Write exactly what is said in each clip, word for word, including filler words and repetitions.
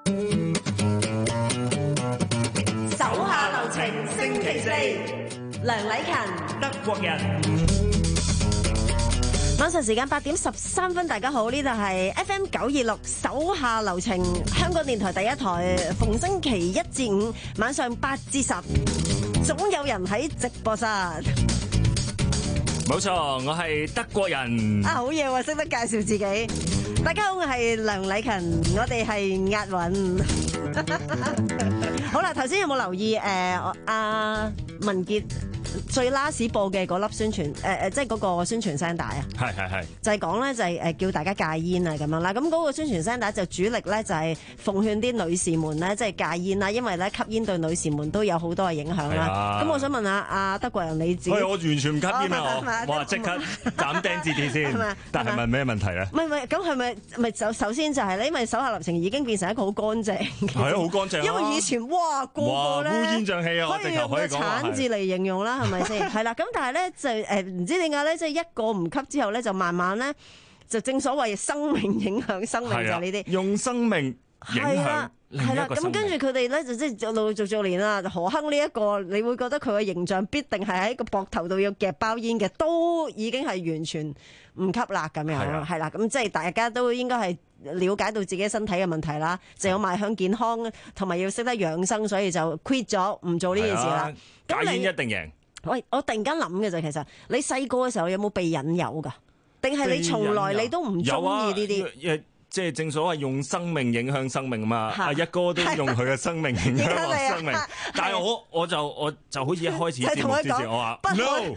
手下留情，星期四，梁禮勤， 德國人。 晚上時間八點十三分，大家好，呢度係 F M 九二六手下留情，香港電台第一台，逢星期一至五晚上八至十，總有人喺直播室。 冇錯，我係德國人。 啊，好嘢喎，識得介紹自己。大家好，我係梁禮勤，我哋係押韻。好啦，頭先有冇留意誒？阿、呃、文傑最 last 播嘅嗰粒宣傳誒誒，即係嗰個宣傳聲帶啊， 係係係， 就係講咧就係誒叫大家戒煙啊咁樣啦。咁嗰個宣傳聲帶就主力咧就係奉勸啲女士們咧即係戒煙啦，因為咧吸煙對女士們都有好多嘅影響啦。咁、啊、我想問下阿德國人你自己， 我完全唔吸煙啊！我話即刻斬釘截鐵先，但係問咩問題咧？ 唔係唔係，咁係咪咪首首先就係咧，因為手下留情已經變成一個好乾淨， 係啊，好乾淨。因為以前哇個個咧烏煙瘴氣啊， 可以用個鏟字嚟形容啦，係咪先？係啦，咁但係咧就誒唔知點解咧，即係一個唔吸之後咧，就慢慢咧就正所謂生命影響生命就係呢啲， 用生命影響。 係啦，咁跟住佢哋咧就即係陸陸續續年啦。何鏗呢一個，你會覺得佢嘅形象必定係喺個膊頭度要夾包煙嘅，都已經係完全唔吸啦咁樣，係啦。咁即係大家都應該係了解到自己身體嘅問題啦，就要邁向健康，同埋要識得養生，所以就 quit 咗唔做呢件事啦。 戒煙一定贏。 喂，我突然間諗嘅就其實你細個嘅時候有冇被引誘㗎？定係你從來你都唔中意呢啲？ 即係正所謂用生命影響生命嘛，阿一哥都用佢嘅生命影響我生命，但係我我就我就好似一開始節目之前我話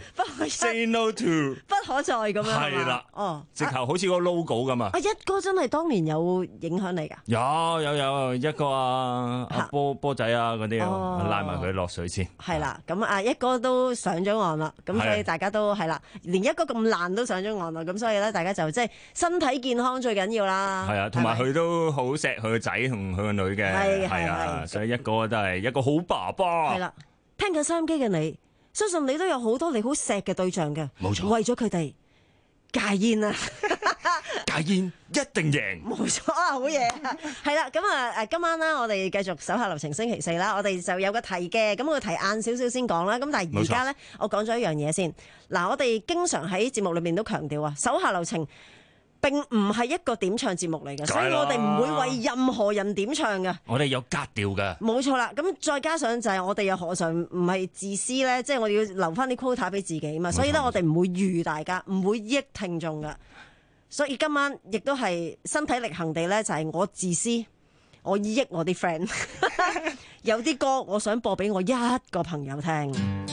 no，say no to， 不可再咁樣係啦，哦，直頭好似個 logo 咁啊！ 阿一哥真係當年有影響你㗎？ 有有有一個啊，阿波波仔啊嗰啲啊，拉埋佢落水先。 係啦，咁阿一哥都上咗岸啦，咁所以大家都係啦，連一哥咁爛都上咗岸啦，咁所以咧大家就即係身體健康最緊要啦。 係啊，同埋佢都好錫佢個仔同佢個女嘅，係啊，所以一個都係一個好爸爸。 係啦，聽緊收音機嘅你，相信你都有好多你好錫嘅對象嘅， 冇錯。 為咗佢哋戒煙啊， 戒煙一定贏。 冇錯啊，好嘢。係啦，咁啊誒，今晚咧我哋繼續手下留情星期四啦，我哋就有個題嘅，咁個題晏少少先講啦。咁但係而家咧，我講咗一樣嘢先。嗱，我哋經常喺節目裏面都強調啊，手下留情並唔係一個點唱節目嚟嘅，所以我哋唔會為任何人點唱嘅。我哋有格調嘅，冇錯啦。咁再加上就係我哋又何嘗唔係自私咧？即係我哋要留翻啲 quota 俾自己嘛。所以咧，我哋唔會預大家，唔會益聽眾噶。所以今晚亦都係身體力行地咧，就係我自私，我益我啲 friend。有啲歌我想播俾我一個朋友聽。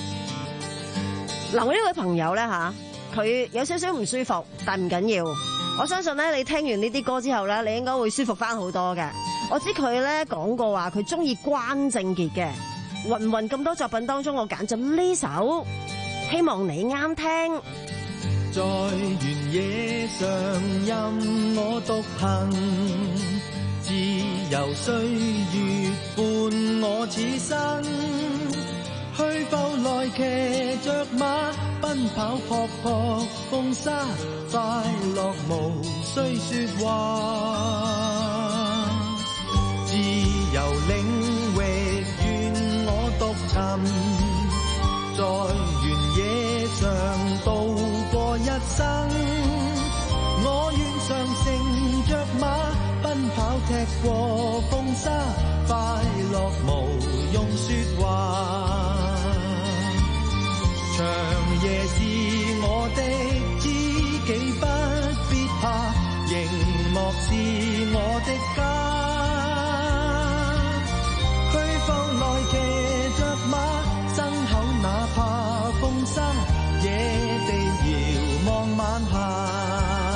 嗱，我呢位朋友咧吓，佢有少少唔舒服，但唔緊要。我相信咧，你聽完呢啲歌之後咧，你應該會舒服翻好多嘅。我知佢咧講過話，佢中意關正傑嘅。芸芸咁多作品當中，我揀咗呢首，希望你啱聽。 在原野上任我獨行，自由歲月伴我此生。去阜來騎着馬，奔跑撲撲風沙，快樂無需說話。自由領域願我獨尋，在原野上度過一生。我願常乘着馬，奔跑踢過風沙，快樂無用說話。長夜是我的知己，不必怕，熒幕是我的家。去阜來騎着馬，牲口哪怕風沙，野地遙望晚霞。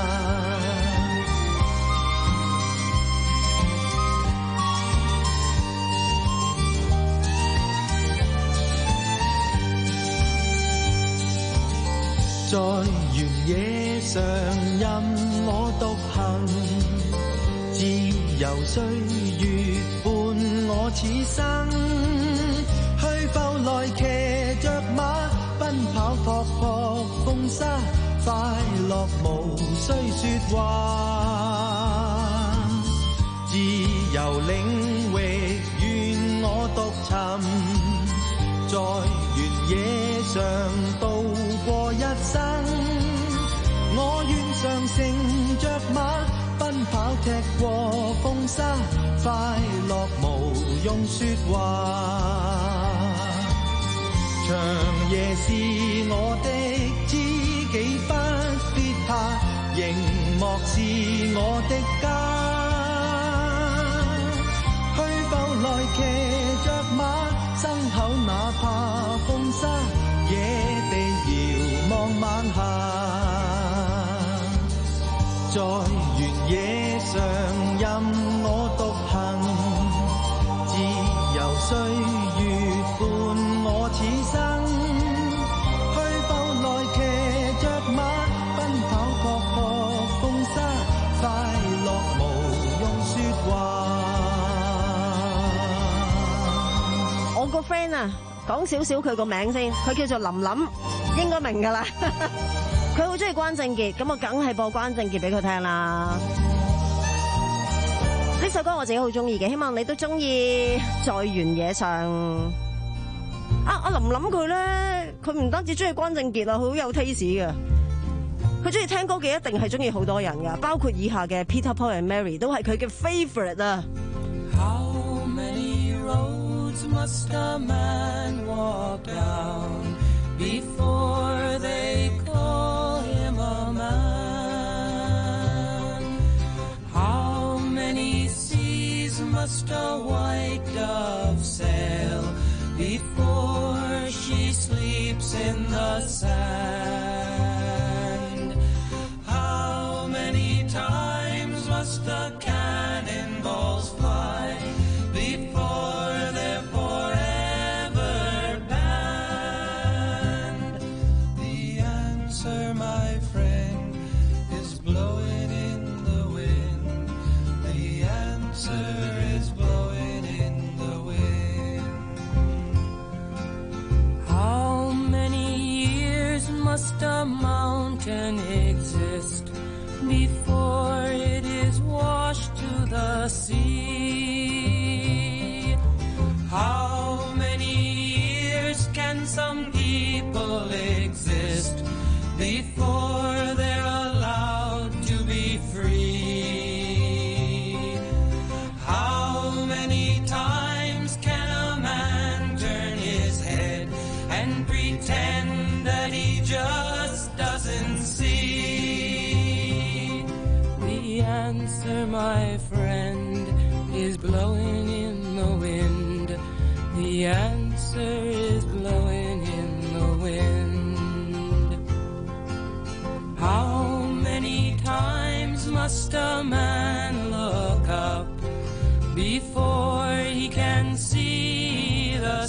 在原野上任我獨行，自由歲月伴我此生。去阜來騎着馬，奔跑撲撲風沙，快樂無需說話。自由領域願我獨尋，在原野上度過一生，我願常乘着馬奔跑踢過風沙，快樂無用說話。長夜是我的知己，不必怕，熒幕是我的家。去步來騎着馬，身後哪怕風沙，野地遙望晚霞。在原野上任我獨行，自由歲月伴我此生。去步來騎着馬，奔跑撲破風沙，快樂無用說話。 我個 friend 啊，講少少佢個名先，佢叫做林林，應該明㗎啦。佢好中意關正傑，咁我梗係播關正傑俾佢聽啦。呢首歌我自己好中意嘅，希望你都中意。在原野上，啊阿林林佢咧，佢唔單止中意關正傑啊，佢好有 taste 嘅。佢中意聽歌嘅一定係中意好多人噶，包括以下嘅 Peter Paul and Mary 都係佢嘅 favourite 啊。 How many roads must a man walk down before they call him a man? How many seas must a white dove sail before she sleeps in the sand? How many times must the cannonballs fly before they're forever banned? The answer, my friend, is blowing in the wind. The answer is blowing in the wind. How many years must a mountain exist before it is washed to the sea? How many years can some people exist before they're allowed to be free? How many times can a man turn his head and pretend that he just doesn't see? The answer, my friend, is blowing in the wind. The answer is blowing in the wind. How many times must a man look up before he can see the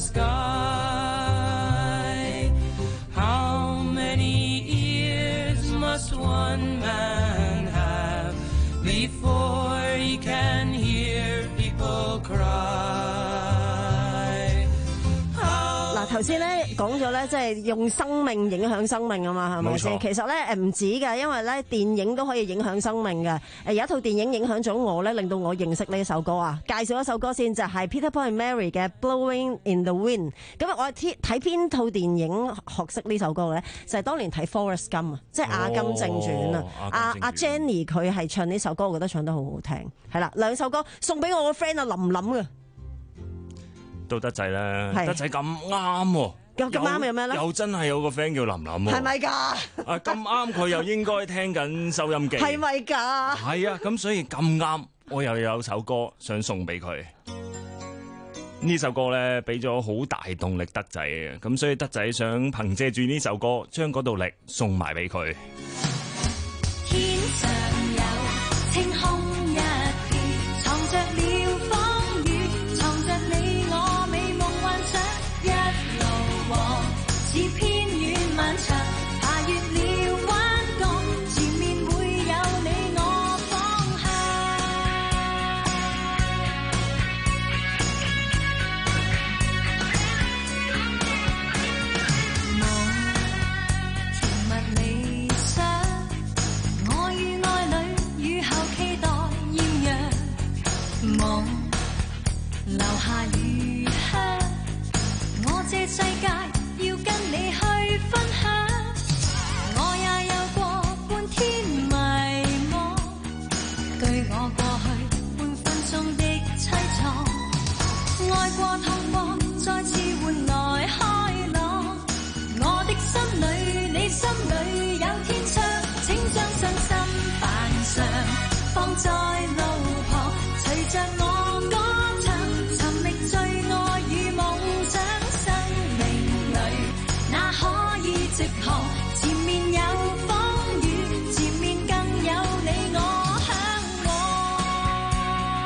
sky? How many ears must one man have before he can hear people cry? 嗱，頭先咧講咗咧，即係用生命影響生命啊嘛，係咪先？ 冇錯其實咧誒唔止㗎，因為咧電影都可以影響生命嘅。誒有一套電影影響咗我咧，令到我認識呢一首歌啊。介紹一首歌先，就係 Peter Paul and Mary 嘅 Blowing in the Wind。咁啊，我睇睇邊套電影學識呢首歌咧，就係當年睇 Forrest Gump 啊，即係《阿金正傳》啊。阿阿 Jenny 佢係唱呢首歌，我覺得唱得好好聽。係啦，兩首歌送俾我個 friend 啊林林嘅。 到德仔咧， 係德仔咁啱喎， 咁咁啱有咩咧？ 又真係有個 friend 叫林林喎， 係咪㗎？ 啊咁啱佢又應該聽緊收音機， 係咪㗎？ 係啊，咁所以咁啱，我又有首歌想送俾佢。呢首歌咧俾咗好大動力德仔嘅，咁所以德仔想憑藉住呢首歌，將嗰道力送埋俾佢。 天上有晴空一片，藏着了風雨，藏着你我美夢幻想，一路往是偏遠漫長，爬越了彎角，前面會有你我方向。我甜蜜理想，我與愛侶留下餘香。我這世界要跟你去分享，我也有過半天迷惘，對我過去半分鐘的凄愴，愛過痛過，再次換來開朗。我的心裏，你心裏有天窗，請將身心扮上，放在路旁，隨着我歌唱，尋覓最愛與夢想。生命裏哪可以直航？前面有風雨，前面更有你我向往。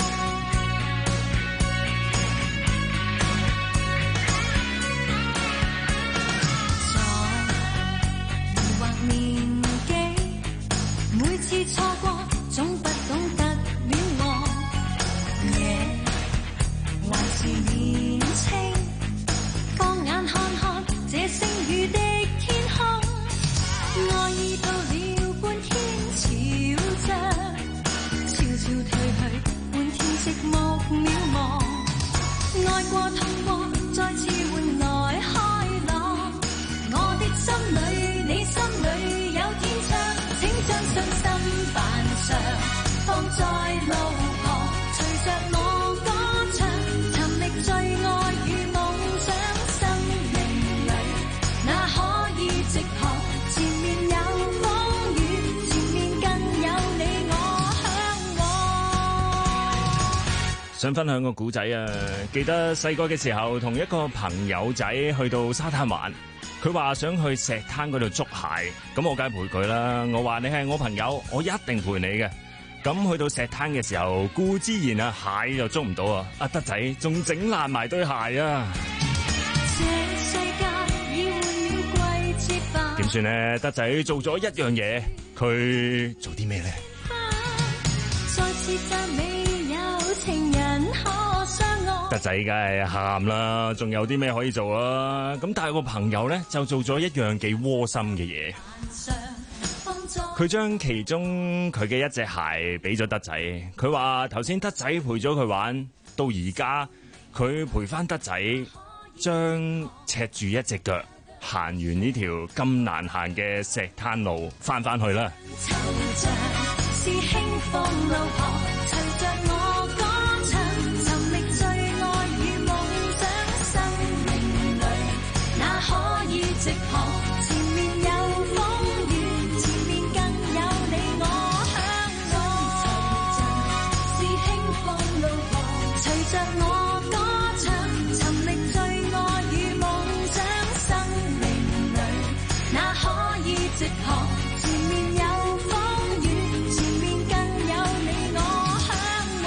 在疑惑年紀，每次錯過總不懂得戀愛，夜還是年青，放眼看看這星雨的天空，愛已到了半天潮漲，悄悄退去，半天寂寞渺茫，愛過痛過，再次換來開朗。我的心裏，你心裏有天窗，請將信心扮上，放在路旁，隨着我歌唱，尋覓最愛與夢想。生命裏哪可以直航？前面有風雨，前面更有你我向往。 想分享個故仔啊！記得細個嘅時候，同一個朋友仔去到沙灘玩，佢話想去石灘嗰度捉蟹，咁我梗係陪佢啦。我話你係我朋友，我一定陪你嘅。咁去到石灘嘅時候，固之然啊，蟹就捉唔到啊！阿德仔仲整爛埋對鞋啊！ 這世界已換了季節吧。 點算呢？德仔做咗一樣嘢，佢做啲咩呢？ 再次讚美有情人可相愛。 德仔梗係喊啦，仲有啲咩可以做啊？咁但係個朋友咧就做咗一樣幾窩心嘅嘢，佢將其中佢嘅一隻鞋俾咗德仔。佢話頭先德仔陪咗佢玩，到而家佢陪翻德仔，將赤住一隻腳行完呢條咁難行嘅石灘路翻翻去啦。 惆悵是輕放路旁，隨着我歌唱，尋覓最愛與夢想。生命裏哪可以直航？前面有風雨，前面更有你我向往。是輕放路旁，隨着我歌唱，尋覓最愛與夢想。生命裏哪可以直航？前面有風雨，前面更有你我向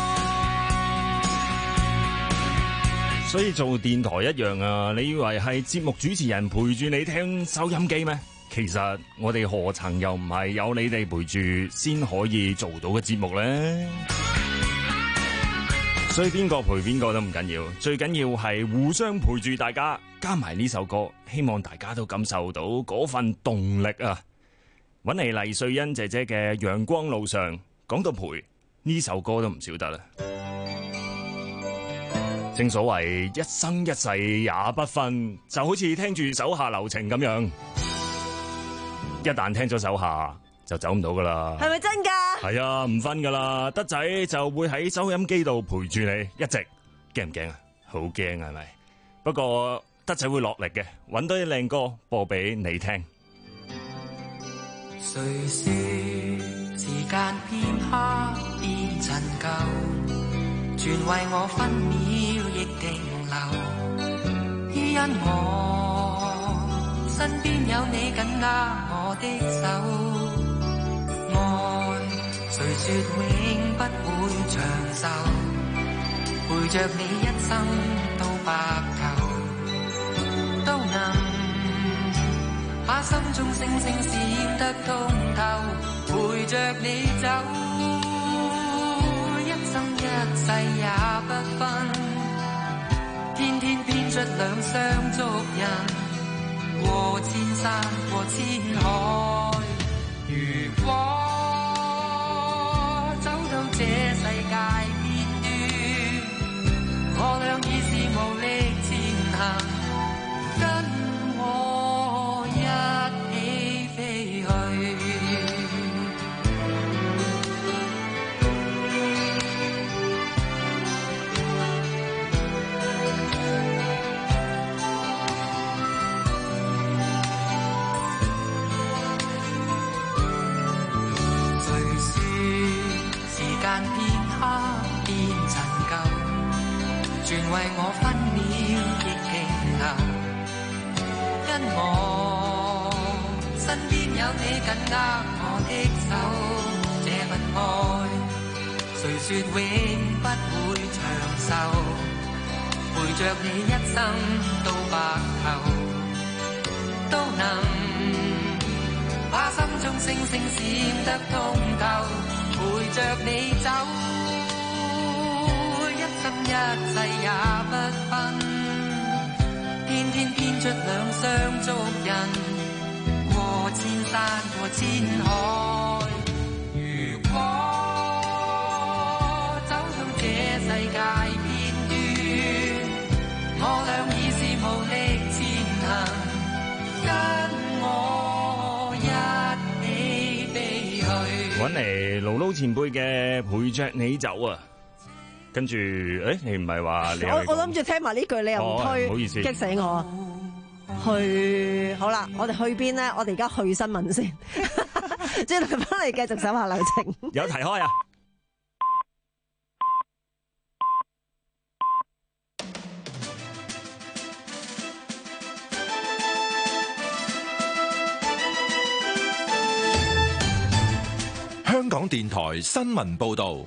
往。 所以做電台一樣啊，你以為係節目主持人陪住你聽收音機咩？其實我哋何曾又唔係有你哋陪住先可以做到嘅節目呢？所以邊個陪邊個都唔緊要，最緊要係互相陪住大家。加埋呢首歌，希望大家都感受到嗰份動力啊！搵嚟黎瑞恩姐姐嘅《陽光路上》，講到陪呢首歌都唔少得啦。正所謂一生一世也不分，就好似聽住手下留情咁樣，一旦聽咗手下就走唔到噶啦。 係咪真㗎？ 係啊，唔分噶啦，德仔就會喺收音機度陪住你，一直驚唔驚啊？好驚係咪？不過德仔會落力嘅，搵多啲靚歌播俾你聽。 誰說時間片刻變陳舊，全為我分秒亦停留，因我身邊有你緊握我的手。愛誰說永不會長壽，陪着你一生到白頭，都能把心中星星閃得通透，陪着你走，一生一世也不分，天天編出兩雙足印，過千山過千海。如果走到這世界邊端， 為我分秒亦停留。因我身邊有你緊握我的手，這份愛誰說永不會長壽，陪着你一生到白頭，都能把心中星星閃得通透，陪着你走，一生一世也不分，天天編出兩雙足印，過千山過千海。如果走到這世界邊端，我倆已是無力前行，跟我一起飛去。 揾嚟勞撈前輩嘅陪着你走啊！跟住，誒，你唔係話你我我諗住聽埋呢句，你又唔推， 哦唔好意思激死我。去好啦，我哋去邊咧？我哋而家去新聞先，轉頭翻嚟繼續手下留情。 有提開啊！ 香港電台新聞報導。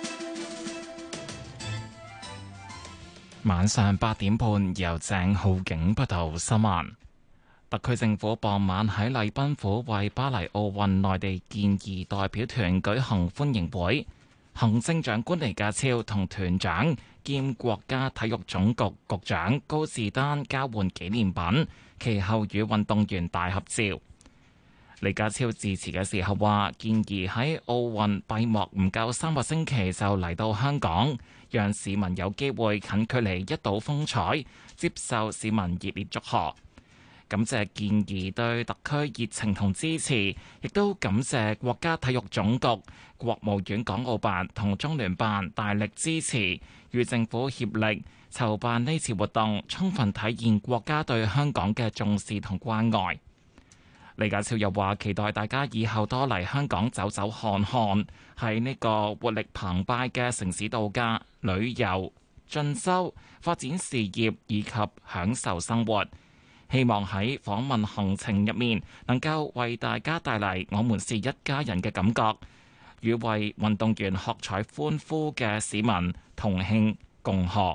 晚上八點半，由鄭浩景報道新聞。特區政府傍晚喺禮賓府為巴黎奧運內地健兒代表團舉行歡迎會，行政長官李家超同團長兼國家體育總局局長高志丹交換紀念品，其後與運動員大合照。李家超致辭嘅時候話，健兒喺奧運閉幕唔夠三個星期就嚟到香港，讓市民有機會近距離一睹風采，接受市民熱烈祝賀。感謝健兒對特區熱情同支持，亦都感謝國家體育總局、國務院港澳辦同中聯辦大力支持，與政府協力籌辦呢次活動，充分體現國家對香港嘅重視同關愛。李家超又話：期待大家以後多嚟香港走走看看，喺呢個活力澎湃嘅城市度假、旅遊、進修、發展事業以及享受生活。希望喺訪問行程入面，能夠為大家帶嚟我們是一家人嘅感覺，與為運動員喝彩歡呼嘅市民同慶共賀。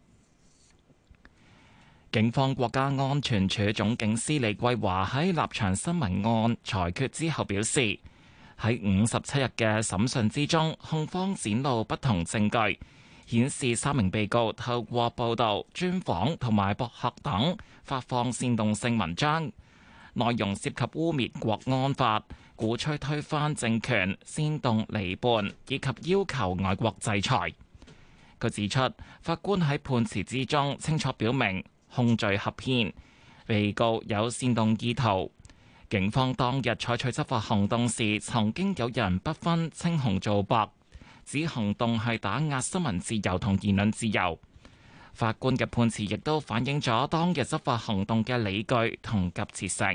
警方國家安全處總警司李桂華喺立場新聞案裁決之後表示，喺五十七日嘅審訊之中，控方展露不同證據，顯示三名被告透過報導、專訪同埋博客等發放煽動性文章，內容涉及污蔑國安法、鼓吹推翻政權、煽動離叛以及要求外國制裁。佢指出，法官喺判詞之中清楚表明，控罪合憲，被告有煽動意圖。警方當日採取執法行動時，曾經有人不分青紅皂白，指行動係打壓新聞自由同言論自由。法官嘅判詞亦都反映咗當日執法行動嘅理據同急切性。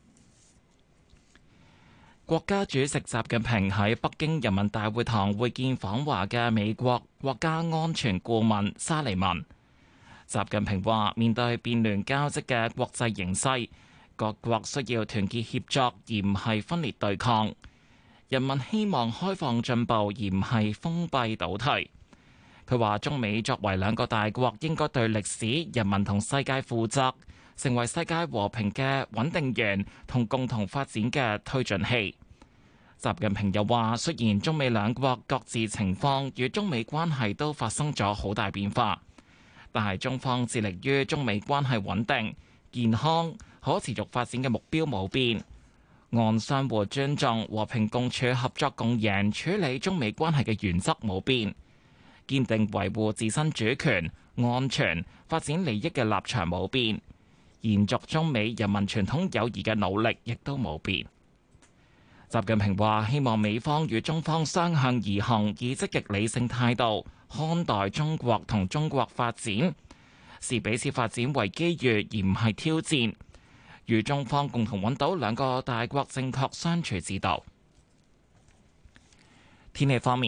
國家主席習近平喺北京人民大會堂會見訪華嘅美國國家安全顧問沙利文。習近平話：面對變亂交織嘅國際形勢，各國需要團結協作，而唔係分裂對抗。人民希望開放進步，而唔係封閉倒退。佢話：中美作為兩個大國，應該對歷史、人民同世界負責，成為世界和平嘅穩定源同共同發展嘅推進器。習近平又話：雖然中美兩國各自情況與中美關係都發生咗好大變化，但係中方致力於中美關係穩定、健康、可持續發展嘅目標冇變，按相互尊重、和平共處、合作共贏處理中美關係嘅原則冇變，堅定維護自身主權、安全、發展利益嘅立場冇變，延續中美人民傳統友誼嘅努力亦都冇變。習近平話：希望美方與中方相向而行，以積極理性態度看待中國同中國發展，視彼此發展為機遇而唔係挑戰，與中方共同揾到兩個大國正確相處之道。天氣方面，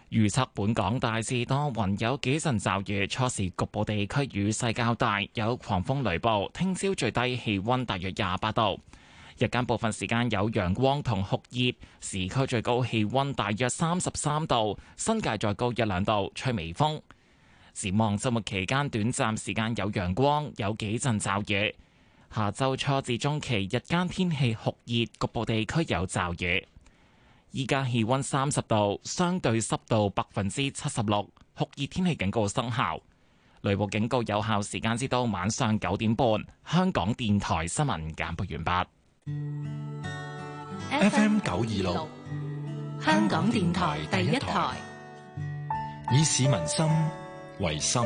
預測本港大致多雲，有幾陣驟雨，初時局部地區雨勢較大，有狂風雷暴。聽朝最低氣溫大約廿八度，日間部分時間有陽光同酷熱，市區最高氣溫大約三十三度，新界再高一兩度，吹微風。展望週末期間短暫時間有陽光，有幾陣驟雨。下週初至中期日間天氣酷熱，局部地區有驟雨。依家氣溫三十度，相對濕度百分之七十六，酷熱天氣警告生效。雷暴警告有效時間至到晚上九點半。香港電台新聞簡報完畢。 F M 九二六， 香港電台第一台， 以市民心為心，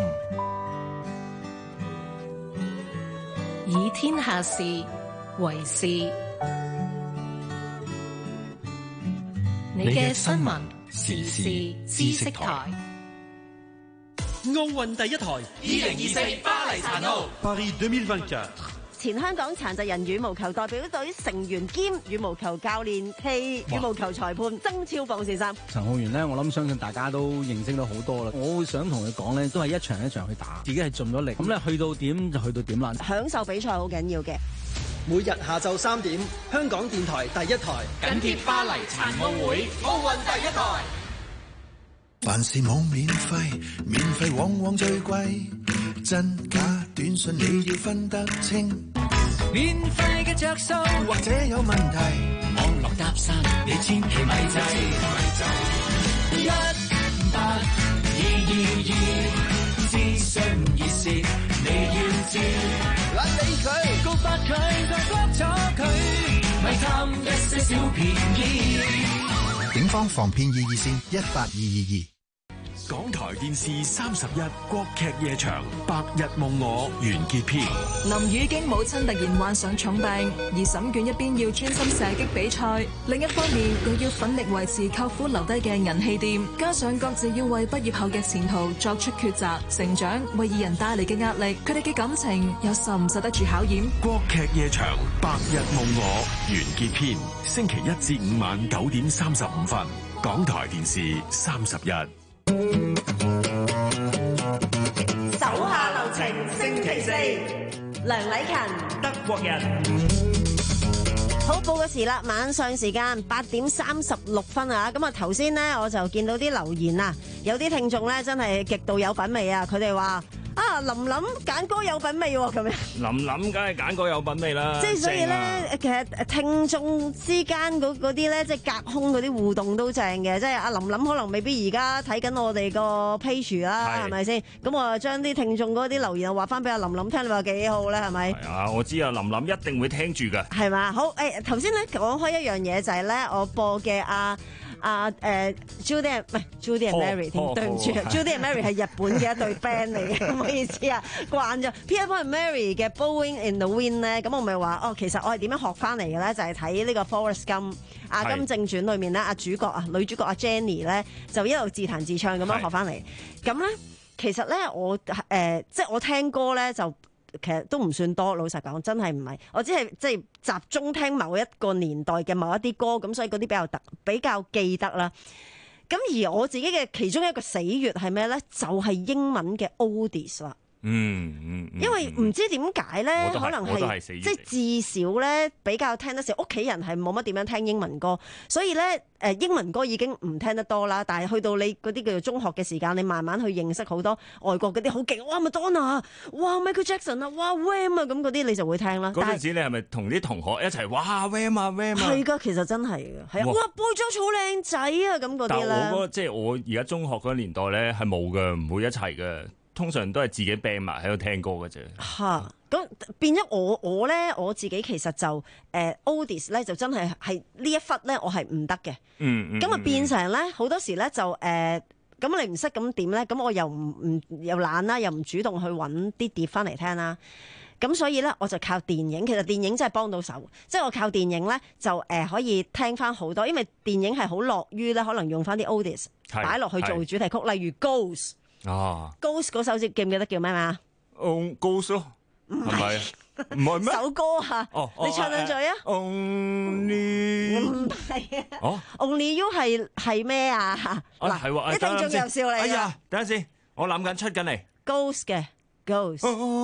以天下事為事。你嘅新聞時事知識台， 奧運第一台，二零二四巴黎殘奧。Paris二零二四。 前香港殘疾人羽毛球代表隊成員兼羽毛球教練暨羽毛球裁判曾超放先生。 陳浩源呢，我諗相信大家都認識到好多啦。我會想同佢講呢，都係一場一場去打，自己係盡咗力。咁咧去到點就去到點啦。 享受比賽好緊要嘅。 每日下晝三點，香港電台第一台緊貼巴黎殘奧會，奧運第一台。 凡事冇免費，免費往往最貴，真假短信你要分得清。 免費嘅着數或者有問題， 網絡搭訕你千祈咪制。一八二二二諮詢熱線你要知， 懶理佢， 告發佢，就 block 咗佢，咪貪一些小便宜。 警方防騙熱線一八二二二。 港台電視三十一國劇夜場《白日夢我》完結篇。 林宇經母親突然患上重病，而審卷一邊要專心射擊比賽，另一方面又要奮力維持舅父留低嘅銀器店，加上各自要為畢業後嘅前途作出抉擇，成長為二人帶嚟嘅壓力，佢哋嘅感情又受唔受得住考驗？ 國劇夜場《白日夢我》完結篇，星期一至五晚九點三十五分，港台電視三十一。 手下留情，星期四，梁禮勤， 德國人。 好，報個時啦，晚上時間八點三十六分啊！咁啊，頭先呢，我就見到啲留言啊，有啲聽眾咧真係極度有品味啊！佢哋話啊，林林揀歌有品味喎，咁樣。 林林梗係揀歌有品味啦。 即係所以咧， 啊、 其實聽眾之間嗰嗰啲咧，即係隔空嗰啲互動都正嘅。即係阿林林可能未必而家睇緊我哋個 page 啦，係咪先？咁我就將啲聽眾嗰啲留言話翻俾阿林林聽，你話幾好咧？係咪？ 係啊，我知啊，林林一定會聽住㗎。 係嘛？好，誒頭先咧講開一樣嘢就係咧，我播嘅阿。啊誒 Judy 唔係 Judy and Mary 添，對唔住 Judy and Mary 係日本嘅一隊 band 嚟嘅，唔好意思啊，慣咗 Pierre Paul and Mary 嘅 Blowing in the Wind 咧，咁我咪話哦，其實我係點樣學翻嚟嘅咧？就係睇呢個 Forrest Gump 阿金正傳裏面咧，阿主角啊女主角阿 Jenny 咧就一路自彈自唱咁樣學翻嚟。咁咧其實咧我誒、呃、即係我聽歌咧就。其實都唔算多，老實講，真係唔係。我只係即係集中聽某一個年代嘅某一啲歌，咁所以嗰啲比較特比較記得啦。咁而我自己嘅其中一個死穴係咩咧？就係、是、英文嘅 Oldies 啦。 嗯嗯， 因為唔知點解咧，可能係即係至少咧比較聽得少，屋企人係冇乜點樣聽英文歌，所以咧誒英文歌已經唔聽得多啦。但係去到你嗰啲叫做中學嘅時間，你慢慢去認識好多外國嗰啲好勁，哇 Madonna，哇 Michael Jackson 啊，哇 Wham 啊，咁嗰啲你就會聽啦。 嗰陣時你係咪同啲同學一齊哇 Wham 啊 Wham 啊？ 係㗎，其實真係㗎，係啊，哇 Boy George 好靚仔啊，咁嗰啲咧。 但我嗰即係我而家中學嗰個年代咧係冇嘅，唔會一齊嘅。通常都係自己病埋喺度聽歌嘅啫。 嚇，咁變咗我我咧我自己其實就誒 Oldies 咧就真係係呢一忽咧我係唔得嘅。 嗯嗯。 咁啊變成咧好多時咧就誒，咁、呃、你唔識咁點咧？咁我又唔唔又懶啦，又唔主動去揾啲碟翻嚟聽啦。咁所以咧我就靠電影，其實電影真係幫到手。即係我靠電影咧就誒、呃、可以聽翻好多，因為電影係好樂於咧可能用翻啲 Oldies 擺落去做主題曲，例如 Ghost。 啊 Ghost 嗰首記唔記得叫咩名啊？ 哦 Ghost 咯， 係咪？唔係咩？ 首歌啊， 哦， 你唱兩句啊 ？Only 唔係啊， 哦 ，Only You 係係咩啊？ 啊嗱， 係喎， 一定仲有笑你啊哎呀，等陣先，我諗緊出緊嚟。 Ghost 嘅 Ghost。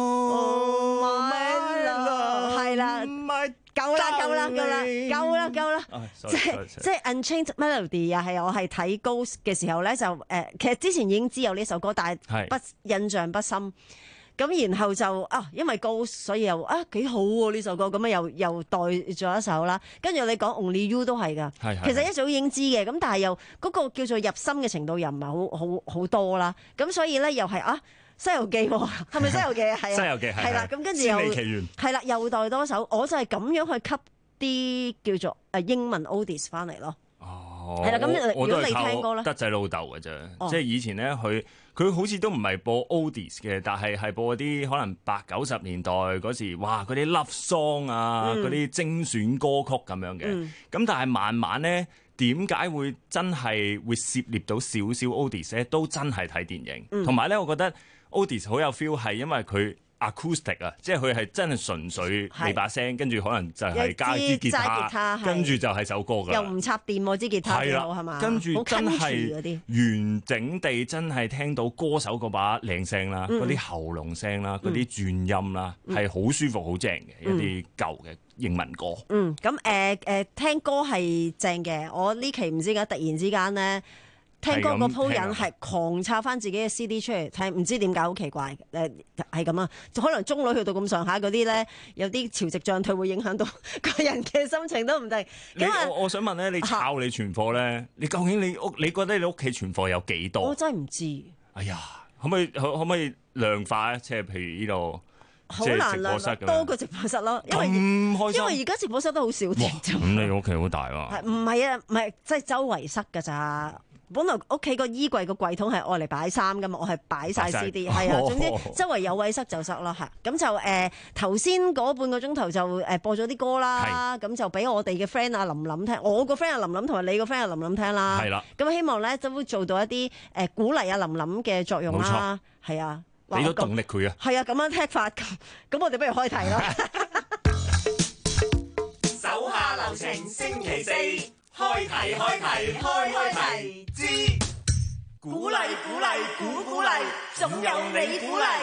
Oh my love， 係啦，夠啦夠啦夠啦夠啦夠啦，即係即係 Unchained Melody 啊，係我係睇 Ghost 嘅時候咧就誒，其實之前已經知有呢首歌，但係不印象不深。咁然後就啊，因為 Ghost 所以又啊幾好喎呢首歌，咁啊又又代咗一首啦。跟住你講 Only You 都係㗎，其實一早已經知嘅，咁但係又嗰個叫做入心嘅程度又唔係好好好多啦。咁所以咧又係啊。西遊記喎，係咪西遊記啊？係啊， 西遊記係啦，咁跟住又仙履奇緣係啦，又代多首，我就係咁樣去吸啲叫做誒英文 oldies 翻嚟咯。 哦， 係啦，咁如果你我都係聽歌咧， 靠德仔老豆嘅啫， 哦即係以前咧佢佢好似都唔係播 oldies 嘅，但係係播啲可能八九十年代嗰時，哇嗰啲 love song 啊，嗰啲、嗯、精選歌曲咁樣嘅。咁、嗯、但係慢慢咧。點解會真係會涉獵到少少 oldies 咧？都真係睇電影，同埋咧，我覺得 oldies 好有 feel 係因為佢 acoustic 啊，即係佢係真係純粹你把聲，跟住可能就係加支吉他，跟住就係首歌㗎。 又唔插電喎，支吉他幾好係嘛？ 跟住真係完整地真係聽到歌手嗰把靚聲啦，嗰啲喉嚨聲啦，嗰啲轉音啦，係好舒服、好正嘅一啲舊嘅英文歌。 嗯，咁誒誒聽歌係正嘅。我呢期唔知點解突然之間咧，聽歌個鋪人係狂抄翻自己嘅 C D 出嚟聽，唔知點解好奇怪。誒係咁啊，可能中女去到咁上下嗰啲咧，有啲潮汐漲退會影響到個人嘅心情都唔定。 咁啊，我我想問咧，你抄你存貨咧，你究竟你屋你覺得你屋企存貨有幾多？ 我真係唔知。 哎呀，可唔可以可可唔可以量化咧？即係譬如呢度。 好難量多過直播室咯，因為因為而家直播室都好少聽。 咁你屋企好大喎？ 唔係啊，唔係即係周圍塞㗎咋。本來屋企個衣櫃個櫃桶係愛嚟擺衫㗎嘛，我係擺晒 C D， 係啊。總之周圍有位塞就塞啦，係。咁就誒頭先嗰半個鐘頭就誒播咗啲歌啦，咁就俾我哋嘅 friend 阿林琳聽，我個 friend 阿林琳同埋你個 friend 阿林琳聽啦。係啦。咁希望咧都會做到一啲誒鼓勵阿林琳嘅作用啦。係啊。 俾咗動力佢啊！ 係啊，咁樣踢法咁，咁我哋不如開題咯。 手下留情，星期四開題開題開開題之鼓勵鼓勵鼓鼓勵，總有你鼓勵。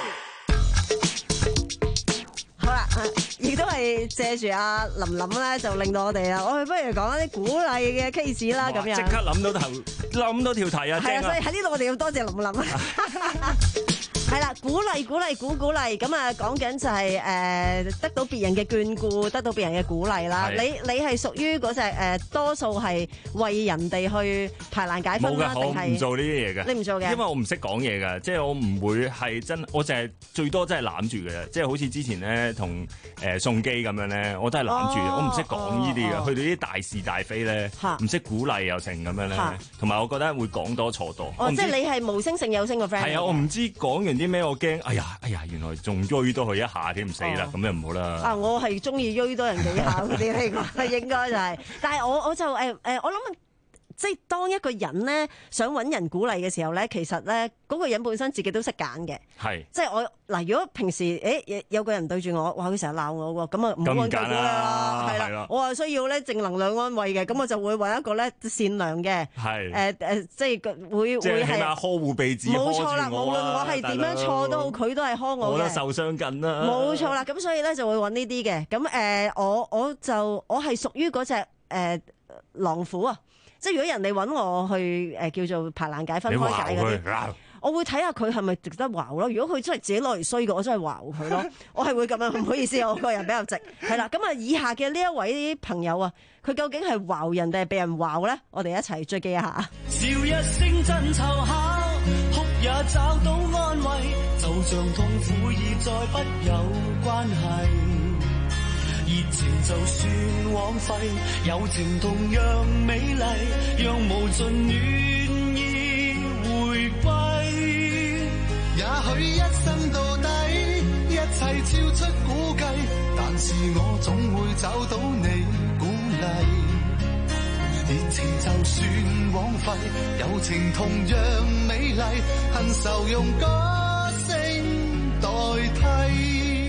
好啦，亦都係借住阿林琳咧，就令到我哋啊，我哋不如講一啲鼓勵嘅 case 啦，咁樣即刻諗到頭諗到條題啊！ 係啊，所以喺呢度我哋要多謝林琳啊。係啦，鼓勵鼓勵鼓鼓勵，咁啊講緊就係誒得到別人嘅眷顧，得到別人嘅鼓勵啦。你你係屬於嗰隻誒多數係為人哋去排難解紛啦，定係？ 我唔做呢啲嘢嘅。 你唔做嘅？ 因為我唔識講嘢㗎，即係我唔會係真，我淨係最多真係攬住嘅啫。即係好似之前咧同誒宋基咁樣咧，我都係攬住，我唔識講呢啲嘅。去到啲大是大非咧，唔識鼓勵又成咁樣咧，同埋我覺得會講多錯多。 哦，即係你係無聲勝有聲嘅 friend。 係啊，我唔知講完啲咩，我驚，哎呀，哎呀，原來仲追多佢一下添，唔死啦，咁又唔好啦。 啊，我係中意追多人幾下嗰啲嚟講，應該就係、是。但係我我就誒誒、呃，我諗即係當一個人咧想揾人鼓勵嘅時候咧，其實咧嗰、那個人本身自己都識揀嘅。係。即係我嗱，如果平時誒有個人對住我，哇，佢成日鬧我喎，咁啊唔好揾佢鼓勵啦，係啦。我話需要咧正能量安慰嘅，咁我就會揾一個咧善良嘅。係。誒誒，即係會即係會係。 起碼呵護備至。 冇錯啦，無論我係點樣錯都好，佢都係呵我嘅。 我都受傷緊啦。 冇錯啦，咁所以咧就會揾呢啲嘅。咁誒，我我就我係屬於嗰隻誒狼虎啊！即係如果人哋揾我去誒叫做排難解紛開解嗰啲，我會睇下佢係咪值得鬧咯。如果佢真係自己攞嚟衰嘅，我真係鬧佢咯。我係會咁樣，唔好意思，我個人比較直。係啦，咁啊，以下嘅呢一位朋友啊，佢究竟係鬧人定係被人鬧咧？我哋一齊追擊一下。 笑一聲真湊巧，哭也找到安慰，就像痛苦已再不有關係。熱情就算枉費，友情同樣美麗，讓無盡願意回歸。也許一生到底，一切超出估計，但是我總會找到你鼓勵。熱情就算枉費，友情同樣美麗，恨愁用歌聲代替。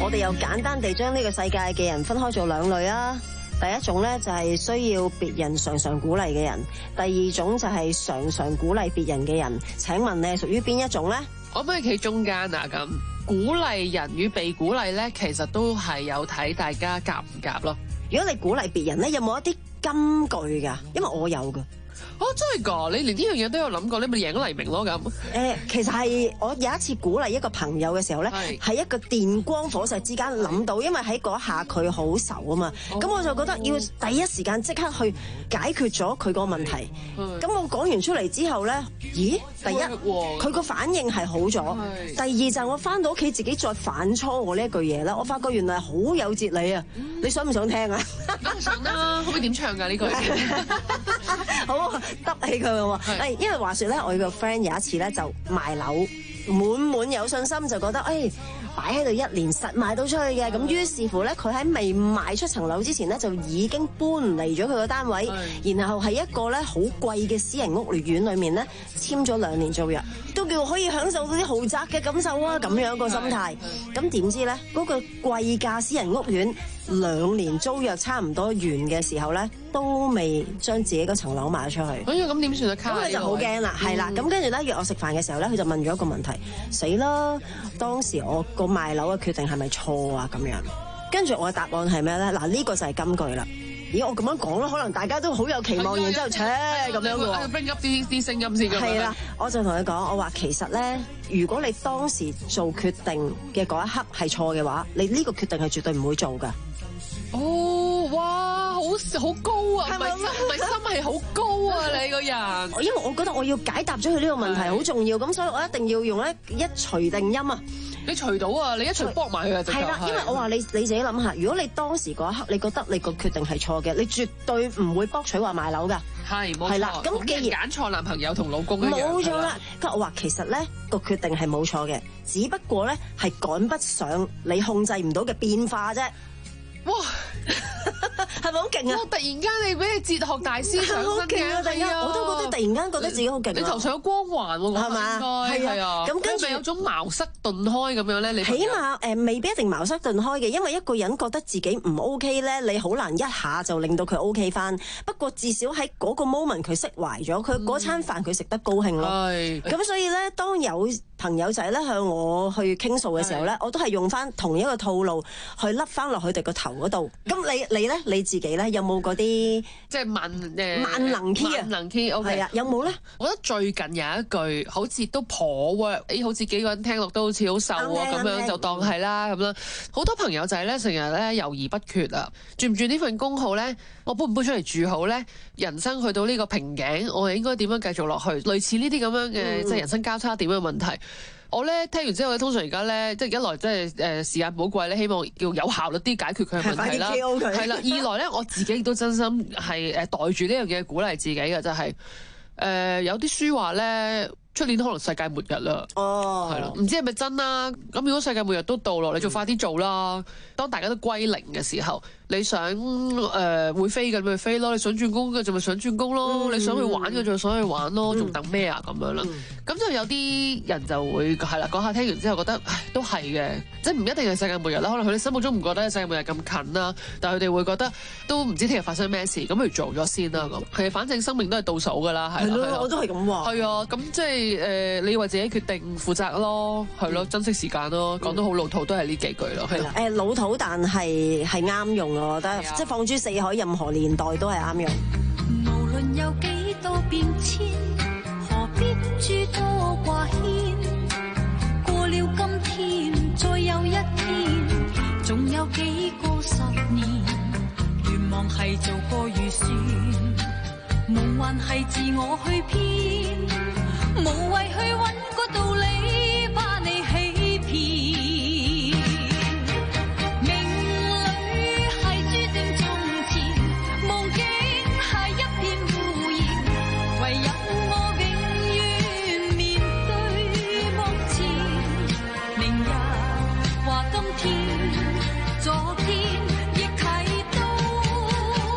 我哋又簡單地將呢個世界嘅人分開做兩類啊。第一種咧就係需要別人常常鼓勵嘅人，第二種就係常常鼓勵別人嘅人。請問你係屬於邊一種咧？ 我可唔可以企中間啊？咁鼓勵人與被鼓勵咧，其實都係有睇大家夾唔夾咯。 如果你鼓勵別人咧，有冇一啲金句㗎？因為我有㗎。 哦，真係㗎！你連呢樣嘢都有諗過，你咪贏黎明咯咁。誒、 呃，其實係我有一次鼓勵一個朋友嘅時候咧，係一個電光火石之間諗到，因為喺嗰下佢好愁啊嘛，咁、哦、我就覺得要第一時間即刻去解決咗佢個問題。咁我講完出嚟之後咧，咦？第一，佢個反應係好咗；第二就係我翻到屋企自己再反芻我呢一句嘢啦，我發覺原來好有哲理啊！嗯、你想唔想聽啊？ 想啦，可唔可以點唱㗎呢句？ 好，得起佢喎。誒，因為話說咧，我個 friend 有一次咧就賣樓，滿滿有信心，就覺得誒擺喺度一年實賣到出去嘅。咁於是乎咧，佢喺未賣出層樓之前咧，就已經搬離咗佢個單位，然後喺一個咧好貴嘅私人屋苑裏面咧簽咗兩年租約，都叫可以享受到啲豪宅嘅感受啊！咁樣個心態。咁點知咧，嗰個貴價私人屋苑兩年租約差唔多完嘅時候咧，都未將自己嗰層樓賣出去。 哎呀，咁點算啊？ 咁佢就好驚啦，係啦。咁跟住咧約我食飯嘅時候咧，佢就問咗一個問題：死啦！當時我個賣樓嘅決定係咪錯啊？咁樣。跟住我嘅答案係咩咧？嗱，呢個就係金句啦。咦，我咁樣講啦，可能大家都好有期望，然之後切咁樣嘅喎。 bring up 啲啲聲音先。 係啦，我就同佢講，我話其實咧，如果你當時做決定嘅嗰一刻係錯嘅話，你呢個決定係絕對唔會做㗎。 哦，哇，好好高啊！係咪心唔係心係好高啊？你個人， 因為我覺得我要解答咗佢呢個問題好重要，咁所以我一定要用一一錘定音啊！ 你除到啊！你一錘搏埋佢啊！ 係啦，因為我話你你自己諗下，如果你當時嗰一刻你覺得你個決定係錯嘅，你絕對唔會博取話賣樓㗎。 係冇錯。係啦，咁既然揀錯男朋友同老公一樣， 冇錯啦。咁我話其實咧個決定係冇錯嘅，只不過咧係趕不上你控制唔到嘅變化啫。哇！係咪好勁啊？ 突然間你俾你哲學大師上身嘅， 突然間我都覺得突然間覺得自己好勁。 你頭上有光環喎，係咪？係啊。咁跟住有種茅塞頓開咁樣咧，你起碼誒未必一定茅塞頓開嘅，因為一個人覺得自己唔 OK 咧，你好難一下就令到佢 OK 翻。不過至少喺嗰個 moment 佢釋懷咗，佢嗰餐飯佢食得高興咯。係。咁所以咧，當有朋友仔咧向我去傾訴嘅時候咧，我都係用翻同一個套路去笠翻落佢哋個頭嗰度。咁你你咧你自己咧有冇嗰啲即係萬誒萬能 key 啊？ 萬能 key OK 啊，有冇咧？ 我覺得最近有一句好似都頗 work，誒好似幾個人聽落都好似好瘦啊咁樣，就當係啦咁啦。好多朋友仔咧成日咧猶豫不決啊，轉唔轉呢份工好咧？我搬唔搬出嚟住好咧？人生去到呢個瓶頸，我係應該點樣繼續落去？類似呢啲咁樣嘅即係人生交叉點嘅問題。我咧聽完之後咧，通常而家咧，即係一來即係誒時間寶貴咧，希望要有效率啲解決佢嘅問題啦。係啦，二來咧，我自己亦都真心係誒袋住呢樣嘢鼓勵自己嘅，就係、是、誒、呃、有啲書話咧，出年可能世界末日啦。哦，係咯，唔知係咪真啦？咁如果世界末日都到咯，你就快啲做啦。嗯、當大家都歸零嘅時候。你想誒、呃、會飛嘅咪飛咯，你想轉工嘅就咪想轉工咯，嗯、你想去玩嘅就想去玩咯，仲、嗯、等咩啊咁樣啦？咁、嗯、就有啲人就會係啦，講下聽完之後覺得唉都係嘅，即係唔一定係世界末日啦，可能佢哋心目中唔覺得世界末日咁近啦，但係佢哋會覺得都唔知聽日發生咩事，咁不如做咗先啦咁。係，反正生命都係倒數㗎啦，係啦， 我都係咁話。係啊，咁即係誒、呃，你為自己決定負責咯，係咯，珍惜時間咯，講得好老土都係呢幾句咯。係啦， 誒老土但係係啱用。我覺得即係放諸四海，任何年代都係啱用。 無論有幾多變遷，何必諸多掛牽？過了今天，再有一天，仲有幾個十年？願望係做個預算，夢幻係自我去編，無謂去揾個道理把你欺騙。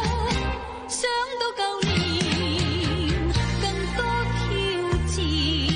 我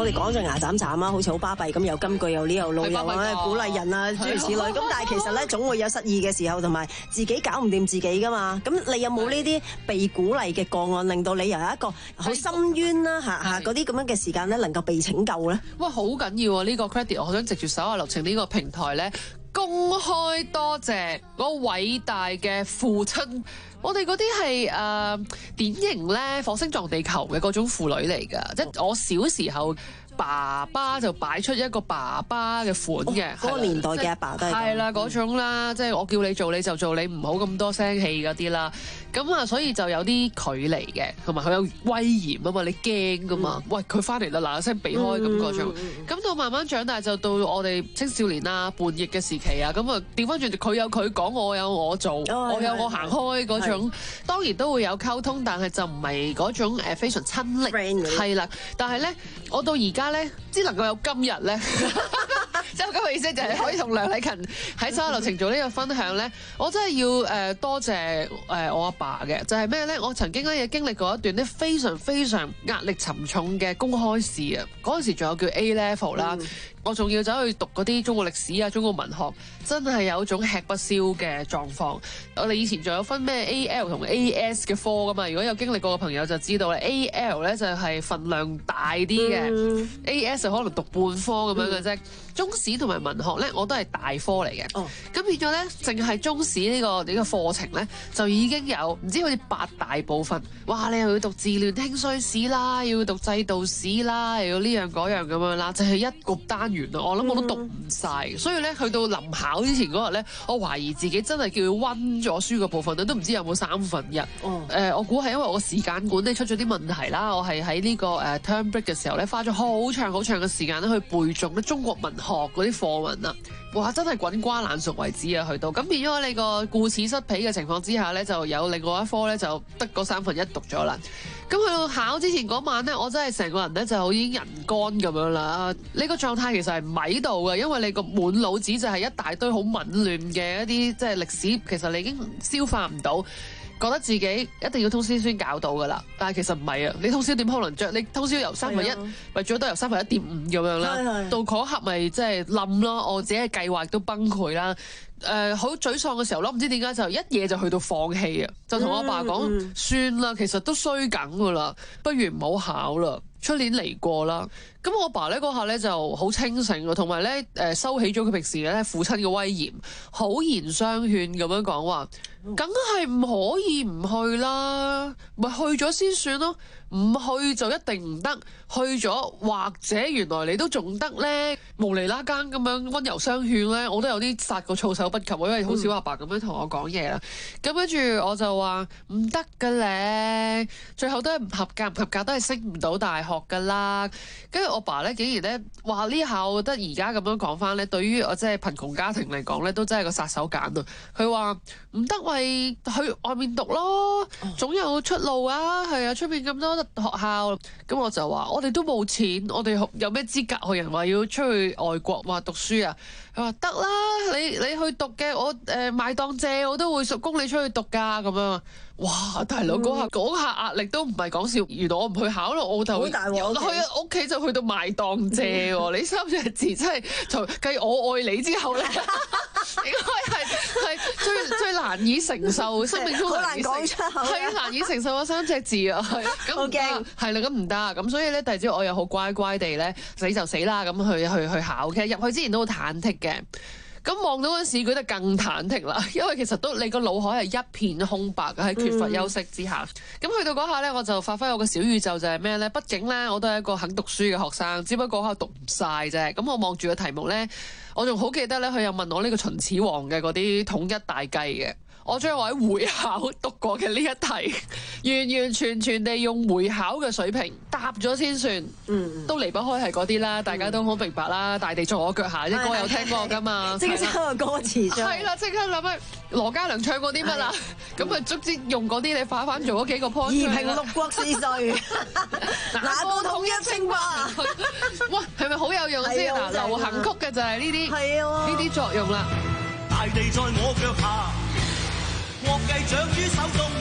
哋講就牙斬斬啦，好似好巴閉咁，有金句有呢有路有啊，鼓勵人啊，諸如此類。咁但係其實咧，總會有失意嘅時候，同埋自己搞唔掂自己噶嘛。咁你有冇呢啲被鼓勵嘅個案，令到你由一個好深淵啦嚇嚇嗰啲咁樣嘅時間咧，能夠被拯救咧？ 哇，好緊要啊！呢個 credit，我想藉住手下留情呢個平台咧，公開多謝嗰偉大嘅父親。我哋嗰啲係誒典型咧火星撞地球嘅嗰種父女嚟㗎，即係我小時候。爸爸就擺出一個爸爸嘅款嘅， 嗰、哦嗰個年代嘅阿爸都係係啦嗰種啦，即係我叫你做你就做，你唔好咁多聲氣嗰啲啦。咁啊，所以就有啲距離嘅，同埋佢有威嚴啊嘛，你驚噶嘛？嗯、喂，佢翻嚟啦，嗱嗱聲避開咁嗰種。咁到慢慢長大就到我哋青少年啊、叛逆嘅時期啊，咁啊調翻轉，佢有佢講，我有我做，哦、我有我行開嗰種。當然都會有溝通，但係就唔係嗰種誒非常親昵。係啦，但係咧，我到而家咧，只能夠有今日咧，即係咁嘅意思，就係可以同梁禮勤喺手下留情做呢個分享咧。我真係要誒、呃、多謝誒、呃、我阿爸嘅，就係咩咧？我曾經咧經歷過一段咧非常非常壓力沉重嘅公開試啊！嗰陣時仲有叫 A level 啦。嗯，我仲要走去讀嗰啲中國歷史啊、中國文學，真係有種吃不消嘅狀況。我哋以前仲有分咩 A L 同 A S 嘅科噶嘛？如果有經歷過嘅朋友就知道咧，A L 咧就係份量大啲嘅，嗯，A S 就可能讀半科咁樣嘅啫。嗯，中史同埋文學咧，我都係大科嚟嘅。哦，咁變咗咧，淨係中史呢個呢個課程咧，就已經有唔知好似八大部分。哇！你又要讀治亂興衰史啦，又要讀制度史啦，又要呢樣嗰樣咁樣啦，就係一個單元啊！我諗我都讀唔晒。嗯，所以咧去到臨考之前嗰日咧，我懷疑自己真係叫佢溫咗書嘅部分咧，都唔知有冇三分一。哦，呃，我估係因為我時間管理出咗啲問題啦。我係喺呢個誒 term break 嘅時候咧，花咗好長好長嘅時間咧去背誦咧中國文學嗰啲課文啊！哇，真係滾瓜爛熟為止啊！去到咁變咗你個顧此失彼嘅情況之下咧，就有另外一科咧就得嗰三分一讀咗啦。咁去到考之前嗰晚咧，我真係成個人咧就已經人乾咁樣啦。呢個狀態其實係唔喺度嘅，因為你個滿腦子就係一大堆好紊亂嘅一啲即係歷史，其實你已經消化唔到。覺得自己一定要通宵先搞到噶啦，但係其實唔係啊！你通宵點可能着？你通宵由三分一，咪最多由三分一點五咁樣啦。到嗰刻咪即係冧咯，我自己嘅計劃都崩潰啦。誒、呃，好沮喪嘅時候咯，唔知點解就一夜就去到放棄啊！就同我爸講、嗯嗯、算啦，其實都衰緊噶啦，不如唔好考啦，出年嚟過啦。咁我爸咧嗰下咧就好清醒啊，同埋咧誒收起咗佢平時咧父親嘅威嚴，好言相勸咁樣講話，梗係唔可以唔去啦，咪去咗先算咯，唔去就一定唔得，去咗或者原來你都仲得咧，無厘啦更咁樣溫柔相勸咧，我都有啲殺個措手不及，因為好少阿爸咁樣同我講嘢啦。咁跟住我就話唔得㗎咧，最後都係唔合格，唔合格都係升唔到大學㗎啦。跟住我爸咧，竟然咧話呢下，我覺得而家咁樣講翻咧，對於我即係貧窮家庭嚟講咧，都真係個殺手鐧啊！佢話唔得，咪去外面讀咯，總有出路啊！係啊，出面咁多學校，咁我就話我哋都冇錢，我哋有咩資格學人話要出去外國話讀書啊？佢話得啦，你你去讀嘅，我誒買檔借，我都會供你出去讀㗎咁樣。哇！大佬嗰下嗰下壓力都唔係講笑，原來我唔去考咯，我就好大鑊，去屋企就去到賣檔借喎。你三隻字真係就繼我愛你之後咧，應該係係最最難以承受，生命中難以承受，係難以承受嗰三隻字啊！係咁唔得，係啦，咁唔得，咁所以咧，第二朝我又好乖乖地咧，死就死啦，咁去去去考。其實入去之前都好忐忑嘅。咁望到嗰陣時，佢就更忐忑啦，因為其實都你個腦海係一片空白嘅，喺缺乏休息之下。咁、嗯、去到嗰下咧，我就發揮我嘅小宇宙就係咩咧？畢竟咧，我都係一個肯讀書嘅學生，只不過嗰下讀唔晒啫。咁我望住個題目咧，我仲好記得咧，佢又問我呢個秦始皇嘅嗰啲統一大計嘅。我將我喺會考讀過嘅呢一題，完完全全地用會考嘅水平答咗先算，嗯，都離不開係嗰啲啦，大家都好明白啦。大地在我腳下，啲歌有聽過噶嘛？ 即刻個歌詞咗， 係啦，即刻諗起羅嘉良唱過啲乜啦？咁啊，卒之用嗰啲你快翻做嗰幾個 point。 夷平六國是誰？哪個統一稱霸？ 哇，係咪好有用先？嗱，流行曲嘅就係呢啲，係啊，呢啲作用啦。 大地在我腳下。國計掌於手中，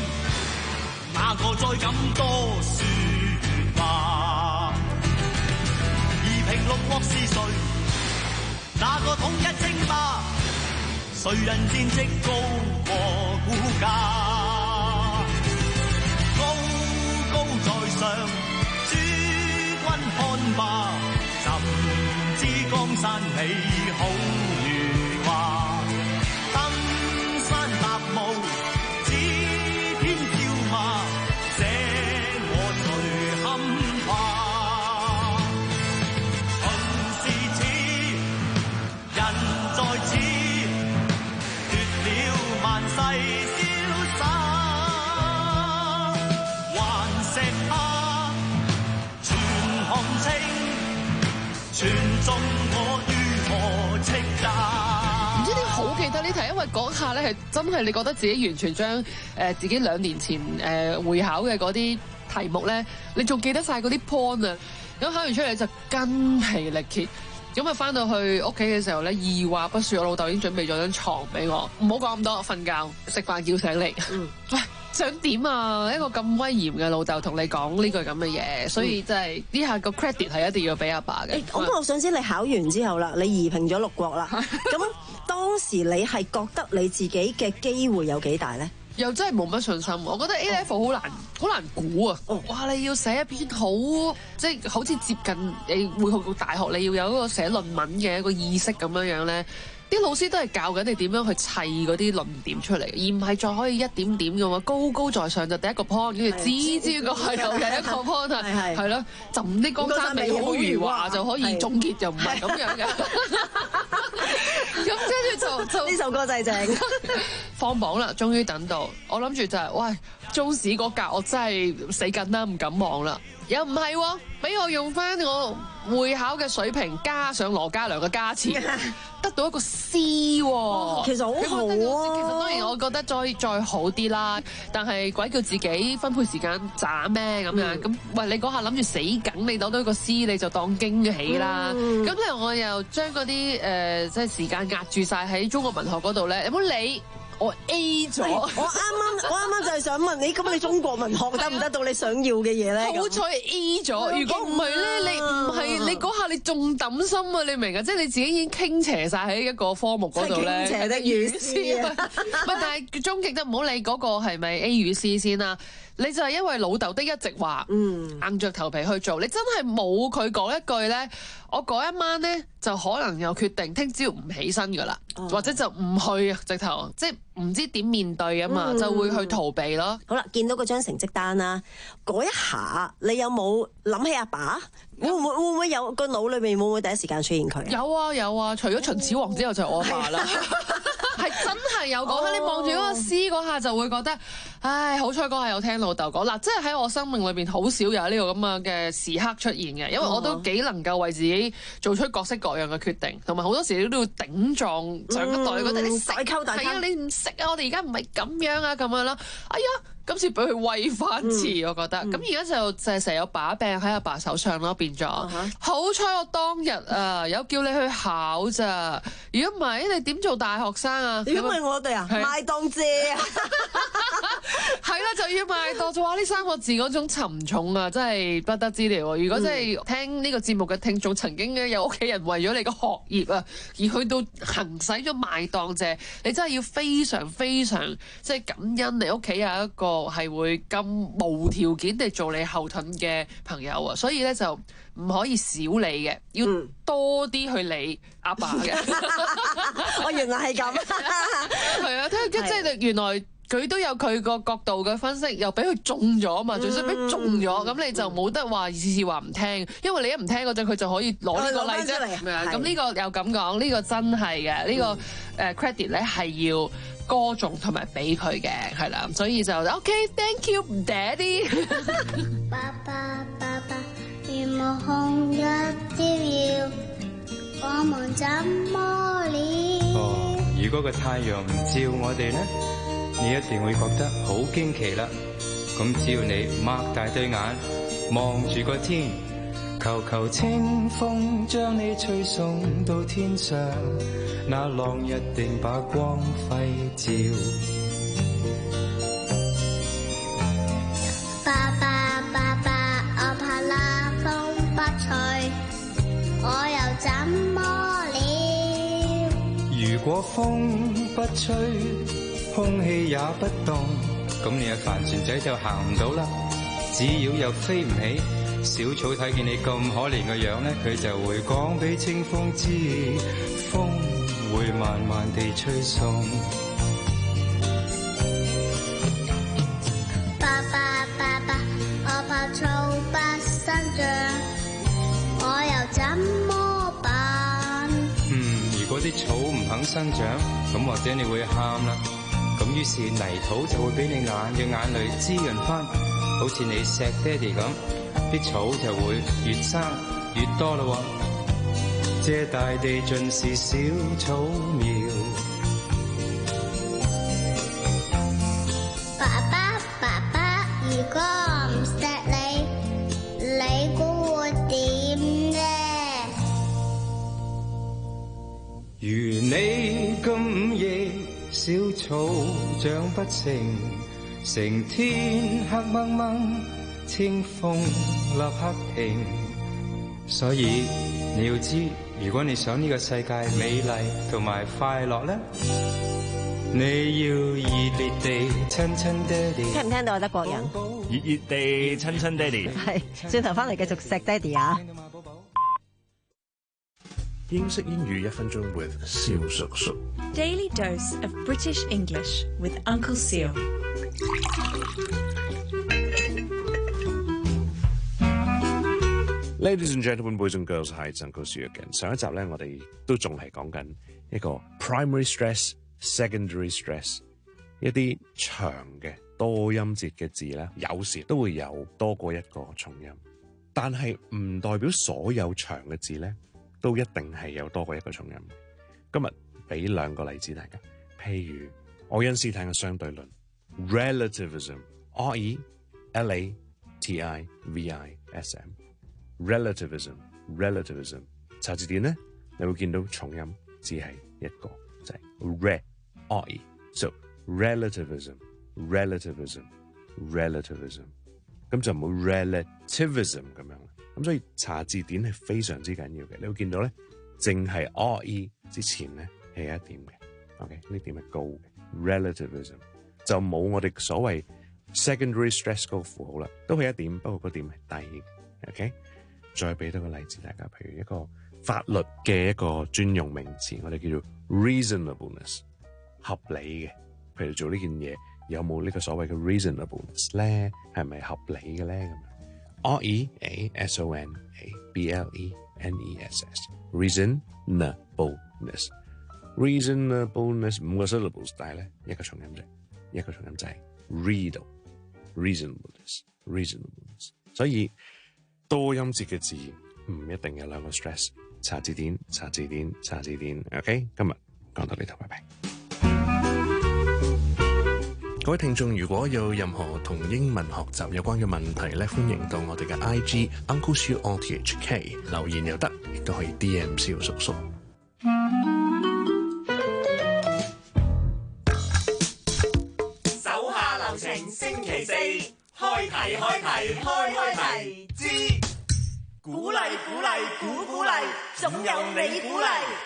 哪個再敢多説話？ 誰？哪個統一稱霸？誰人戰績高過股價？高高在上，諸君看吧，怎知江山美好如畫？登山踏霧，只偏叫罵，這我誰堪怕？秦是此，人在此，奪了萬世瀟灑，還石他，全行清，全中我於何斥責？ 唔知點好記得呢題，因為嗰下咧係真係你覺得自己完全將誒自己兩年前誒會考嘅嗰啲題目咧，你仲記得晒嗰啲 point 啊！咁考完出嚟就筋疲力竭，咁啊翻到去屋企嘅時候咧，二話不說，我老豆已經準備咗張床俾我，唔好講咁多，瞓覺食飯叫醒你。嗯，喂，想點啊？一個咁威嚴嘅老豆同你講呢句咁嘅嘢，所以真係呢下個 credit 係一定要俾阿爸嘅。 咁我想知你考完之後啦，你移平咗六國啦，咁當時你係覺得你自己嘅機會有幾大咧？ 又真係冇乜信心，我覺得 A level 好難好難估啊！哇，你要寫一篇好即係好似接近你會去到大學，你要有一個寫論文嘅一個意識咁樣樣咧。啲老師都係教緊你點樣去砌嗰啲論點出嚟，而唔係再可以一點點嘅嘛，高高在上就第一個 point，跟住指之個係又係一個 point 啊，係係咯，浸啲江山美好如畫就可以總結，就唔係咁樣嘅。咁跟住就就呢首歌真係正。 放榜啦，終於等到，我諗住就係、是、喂中史嗰格我真係死緊啦，唔敢望啦。又唔係喎，俾我用翻我會考嘅水平加上羅家良嘅加持，得到一個 C 喎、哦。 其實好好啊。 其實當然我覺得再再好啲啦，但係鬼叫自己分配時間渣咩咁樣？咁、嗯、喂，你嗰下諗住死梗，你攞到一個 C 你就當驚喜啦。咁咧、嗯、我又將嗰啲誒即係時間壓住晒喺中國文學嗰度咧，有冇理？我 A 咗，我啱啱我啱啱就係想問你，咁你中國文學得唔得到你想要嘅嘢咧？ 好彩 A 咗，如果唔係咧，你唔係你嗰下你仲抌心啊！你明啊？即係你自己已經傾斜晒喺一個科目嗰度咧。傾斜的語師啊！唔係，但係終極都唔好理嗰個係咪 A 與 C 先啦。你就係因為老豆的一直話，嗯，硬着頭皮去做，你真係冇佢講一句咧，我嗰一晚咧就可能又決定聽朝唔起身噶啦，哦、或者就唔去啊，直頭即係唔知點面對啊嘛，嗯、就會去逃避咯。 好啦，見到嗰張成績單啦，嗰一下你有冇諗起阿爸，爸？會唔會會唔會有個腦裏面會唔會第一時間出現佢？ 有啊有啊，除咗秦始皇之後就係我阿爸啦。係真係有嗰下，你望住嗰個詩嗰下就會覺得，唉，好彩嗰下有聽老豆講嗱，即係喺我生命裏邊好少有呢個咁樣嘅時刻出現嘅，因為我都幾能夠為自己做出各式各樣嘅決定，同埋好多時你都要頂撞上一代，覺得你食係啊，你唔識啊，我哋而家唔係咁樣啊，咁樣啦，哎呀！今次俾佢威翻次，嗯、我覺得。咁而家就就係成日有把柄喺阿爸手上咯，變咗。Uh huh. 好彩我當日啊，有叫你去考咋。如果唔係，你點做大學生啊？ 如果唔係我哋啊，是賣當姐啊。 係啦，就要賣當就話呢三個字嗰種沉重啊，真係不得之了。如果真係聽呢個節目嘅聽眾曾經咧有屋企人為咗你個學業啊，而去到行使咗賣當姐，你真係要非常非常即係感恩你屋企有一個係會咁無條件地做你後盾嘅朋友啊，所以咧就唔可以少理嘅，要多啲去理阿爸嘅。 我原來係咁， 係啊，即係原來佢都有佢個角度嘅分析，又俾佢中咗嘛，最衰俾中咗，咁、嗯、你就冇得話次次話唔聽，因為你一唔聽嗰陣，佢就可以攞呢個例啫。咁呢個又咁講，呢、這個真係嘅，呢、這個誒 credit 咧係要歌頌同埋俾佢嘅，係啦，所以就 OK，thank you，Daddy。 爸爸爸爸，願望紅日照耀，我們怎麼了？ 哦，如果個太陽唔照我哋咧，你一定會覺得好驚奇啦。咁只要你擘大對眼望住個天，求求清風將你吹送到天上，那浪一定把光輝照。 爸爸爸爸，我怕那風不吹，我又怎麼了？ 如果風不吹，空氣也不動，咁你嘅帆船仔就行唔到啦，紙鷂又飛唔起。小草睇見你咁可憐嘅樣咧，佢就會講俾清風知，風會慢慢地吹送。 爸爸爸爸，我怕草不生長，我又怎麼辦？ 嗯，如果啲草唔肯生長，咁或者你會喊啦。咁於是泥土就會俾你眼嘅眼淚滋潤翻，好似你錫爹哋咁，啲草就會越生越多啦喎。這大地盡是小草苗。 爸爸爸爸，如果我唔錫你，你估會點呢？ 如你今夜小草長不成，成天黑掹掹，清風立刻停。所以你要知，如果你想呢個世界美麗同埋快樂咧，你要熱烈地親親爹哋。 聽唔聽到啊，德國人？ 熱熱地親親爹哋。 係，轉頭翻嚟繼續錫爹哋啊！ 英式英語一分鐘 with 蕭叔叔。 Daily dose of British English with Uncle Seal. Ladies and gentlemen, boys and girls, hi, it's Uncle Seal again. 上一集咧，我哋都仲係講緊一個 primary stress, secondary stress， 一啲長嘅多音節嘅字咧，有時都會有多過一個重音，但係唔代表所有長嘅字咧都一定係有多過一個重音。今日俾兩個例子大家，譬如愛因斯坦嘅相對論 relativism，R E L A T I V I S M。relativism，relativism， 查字典咧，你會見到重音只係一個，就係、是、re，r e，so relativism，relativism，relativism， 咁就冇 relativism 咁樣啦。咁所以查字典係非常之緊要嘅。你會見到咧，淨係 r e 之前咧係一點嘅 ，OK 呢點係高嘅 relativism， 就冇我哋所謂 secondary stress 嗰個符號啦，都係一點，不過個點係低嘅 ，OK。再俾多個例子大家，譬如一個法律嘅一個專用名詞，我哋叫做 reasonableness， 合理嘅。譬如做呢件嘢有冇呢個所謂嘅 reasonableness 咧？係咪合理嘅咧？咁樣 R E A S O N A B L E N E S S reasonableness reasonableness 五個 syllables， 但係咧一個重音啫，一個重音就係 read reasonableness reasonableness， 所以多音節嘅字唔一定有兩個 stress， 查字典，查字典，查字典。OK， 今日講到呢度，拜拜。各位聽眾，如果有任何同英文學習有關嘅問題咧，歡迎到我哋嘅 I G Uncle Siu R T H K 留言又得，亦都可以 D M 蕭叔叔。 手下留情，星期四開題開題開開題之鼓勵鼓勵鼓鼓勵，總有你鼓勵。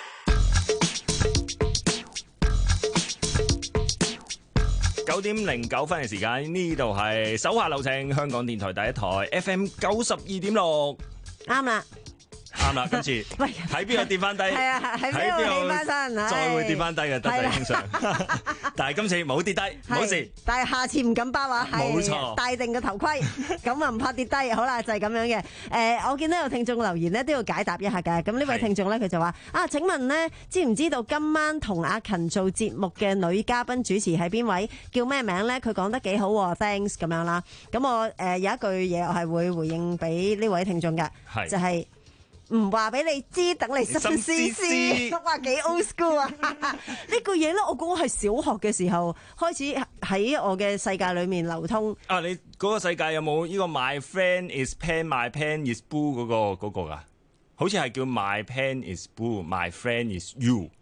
九點零九分嘅時間，呢度係手下留情，香港電台第一台 F M 九十二點六， 啱啦。 啱啦，今次睇邊個跌翻低， 係啊，喺邊度起翻身， 再會跌翻低嘅，得滯正常。但係今次冇跌低，冇事。 但係下次唔敢包啊， 冇錯， 戴定個頭盔，咁啊唔怕跌低。好啦，就係咁樣嘅。誒，我見到有聽眾留言咧，都要解答一下嘅。咁呢位聽眾咧，佢就話：啊，請問咧，知唔知道今晚同阿勤做節目嘅女嘉賓主持係邊位？叫咩名咧？佢講得幾好喎 ，thanks 咁樣啦。咁我誒有一句嘢，我係會回應俾呢位聽眾嘅，就係。唔話俾你知，等你心思思，哇幾 old school 啊！呢句嘢咧，我估我係小學嘅時候開始喺我嘅世界裏面流通。 啊，你嗰個世界有冇呢個 My friend is pen, my pen is blue 嗰個嗰個㗎？好似係叫 My pen is blue, my friend is you。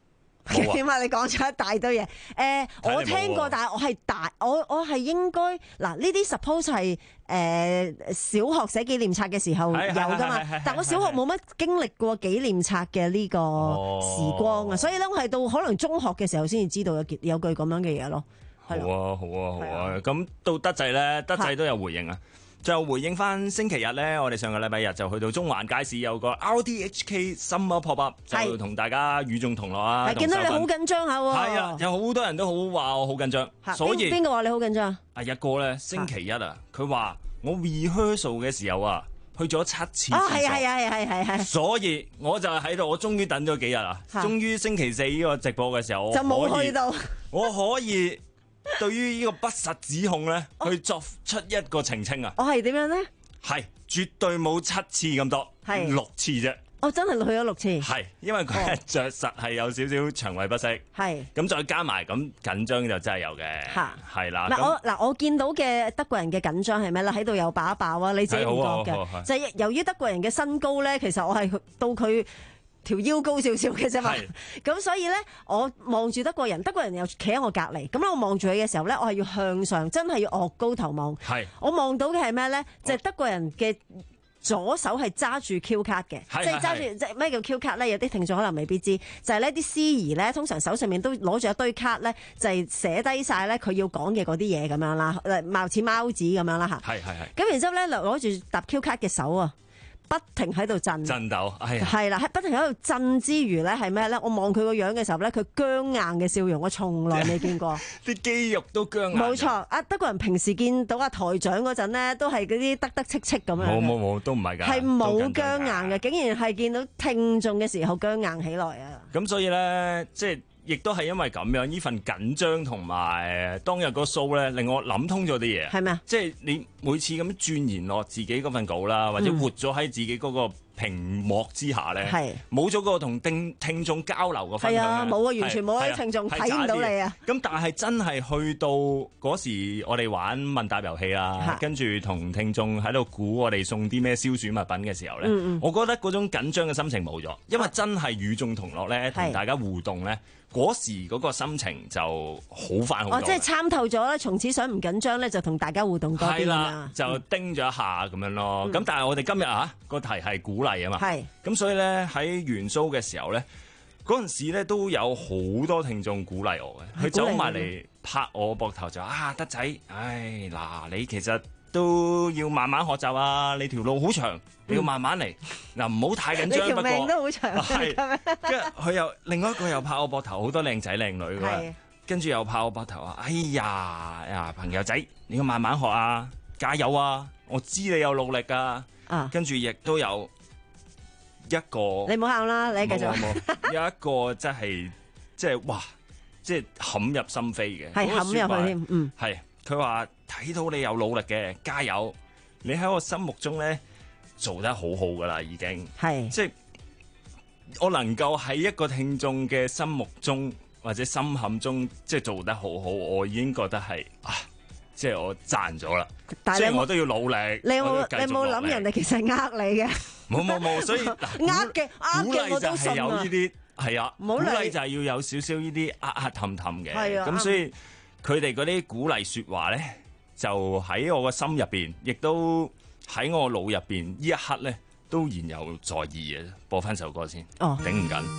冇啊起碼你講咗一大堆嘢。誒，我聽過，但係我係大，我我係應該嗱呢啲 suppose 係誒小學寫紀念冊嘅時候有係係㗎嘛係係係， 但我小學冇乜經歷過紀念冊嘅呢個時光啊，所以咧我係到可能中學嘅時候先至知道有件有句咁樣嘅嘢咯。 好啊，好啊，好啊！咁到德仔咧，德仔都有回應啊。就回應翻星期日咧，我哋上個禮拜日就去到中環街市有個 R T H K Summer Pop Up，就同大家與眾同樂啊。 係見到你好緊張下喎。 係啊，有好多人都好話我好緊張，所以邊個話你好緊張？ 阿一哥咧，星期一啊，佢話我 rehearsal 嘅時候啊，去咗七次。 哦，係啊，係啊，係係係。 所以我就喺度，我終於等咗幾日啊，終於星期四呢個直播嘅時候， 就冇去到， 我可以。對於呢個不實指控咧，去作出一個澄清啊！ 我係點樣咧？ 係絕對冇七次咁多，係六次啫。 我真係去咗六次。 係因為佢着實係有少少腸胃不適。係咁再加埋咁緊張就真係有嘅。嚇係啦。 嗱我嗱我見到嘅德國人嘅緊張係咩咧？喺度有爆一爆啊！你自己唔覺嘅，就係由於德國人嘅身高咧，其實我係到佢條腰高少少嘅啫嘛，咁所以咧，我望住德國人，德國人又企喺我隔離，咁咧我望住佢嘅時候咧，我係要向上，真係要岳高頭望。係，我望到嘅係咩咧？就係德國人嘅左手係揸住 Q 卡嘅，即係揸住即係咩叫 Q 卡咧？有啲聽眾可能未必知，就係呢啲司儀咧，通常手上面都攞住一堆卡咧，就係寫低晒咧佢要講嘅嗰啲嘢咁樣啦，貌似貓紙咁樣啦嚇。係係係。咁然之後咧，攞住搭 Q 卡嘅手啊！不停喺度震， 震抖，係係啦，不停喺度震之餘咧，係咩咧？我望佢個樣嘅時候咧，佢僵硬嘅笑容，我從來未見過， 啲肌肉都僵硬。 冇錯，啊德國人平時見到阿台長嗰陣咧，都係嗰啲得得戚戚咁樣。 冇冇冇，都唔係㗎。 係冇僵硬嘅，竟然係見到聽眾嘅時候僵硬起來啊！ 咁所以咧，即係。亦都係因為咁樣，呢份緊張同埋當日個 show 咧，令我諗通咗啲嘢。係咩？即係你每次咁鑽研落自己嗰份稿啦，或者活咗喺自己嗰個屏幕之下咧，冇咗個同聽聽眾交流嘅分享。係啊，冇啊，完全冇啊，啲聽眾睇唔到你啊。咁但係真係去到嗰時，我哋玩問答遊戲啦，跟住同聽眾喺度估我哋送啲咩消暑物品嘅時候咧，嗯嗯我覺得嗰種緊張嘅心情冇咗，因為真係與眾同樂咧，同大家互動咧。嗰時嗰個心情就好翻好多。哦，即係參透咗咧，從此想唔緊張咧，就同大家互動多啲啦。就叮咗一下咁樣咯。咁、嗯、但係我哋今日啊個題係鼓勵啊嘛。係。咁所以咧喺元 show 嘅時候咧，嗰陣時咧都有好多聽眾鼓勵我嘅，佢走埋嚟拍我膊頭就啊德仔，唉嗱你其實都要慢慢學習啊！你條路好長，你要慢慢嚟。嗱、嗯，唔好太緊張。你條命都好長。係。跟住佢又另外一個又拍我膊頭，好多靚仔靚女㗎。跟住又拍我膊頭啊！哎呀呀，朋友仔，你要慢慢學啊，加油啊！我知你有努力㗎。啊。跟住亦都有一個。你唔好喊啦，你繼續。有一個真係即係哇，即係冚入心扉嘅。係冚入去添。嗯。係。佢話睇到你有努力嘅，加油！你喺我心目中咧做得好好噶啦，已經係即係我能夠喺一個聽眾嘅心目中或者心坎中，即係做得好好，我已經覺得係啊，即係我賺咗啦。但係我都要努力。你有冇你冇諗人哋其實呃你嘅？冇冇冇，所以呃嘅呃嘅我都信啊。有呢啲係啊，鼓勵就係要有少少呢啲呃呃氹氹嘅。係啊，咁所以。佢哋嗰啲鼓勵説話咧，就喺我個心入邊，亦都喺我腦入邊，呢一刻咧都言猶在耳嘅。播翻首歌先，哦，頂唔緊。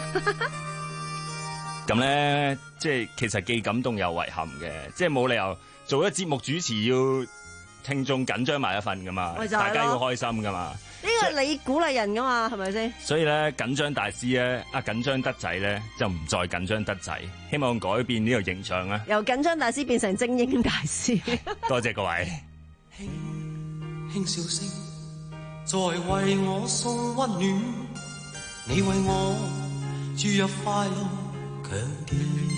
咁咧，即係其實既感動又遺憾嘅，即係冇理由做一節目主持要聽眾緊張埋一份噶嘛，大家要開心噶嘛。呢個你鼓勵人噶嘛，係咪先？所以咧，緊張大師咧，啊緊張德仔咧，就唔再緊張德仔，希望改變呢個形象啦。由緊張大師變成精英大師。多謝各位。輕輕笑聲，在為我送溫暖，你為我注入快樂強電。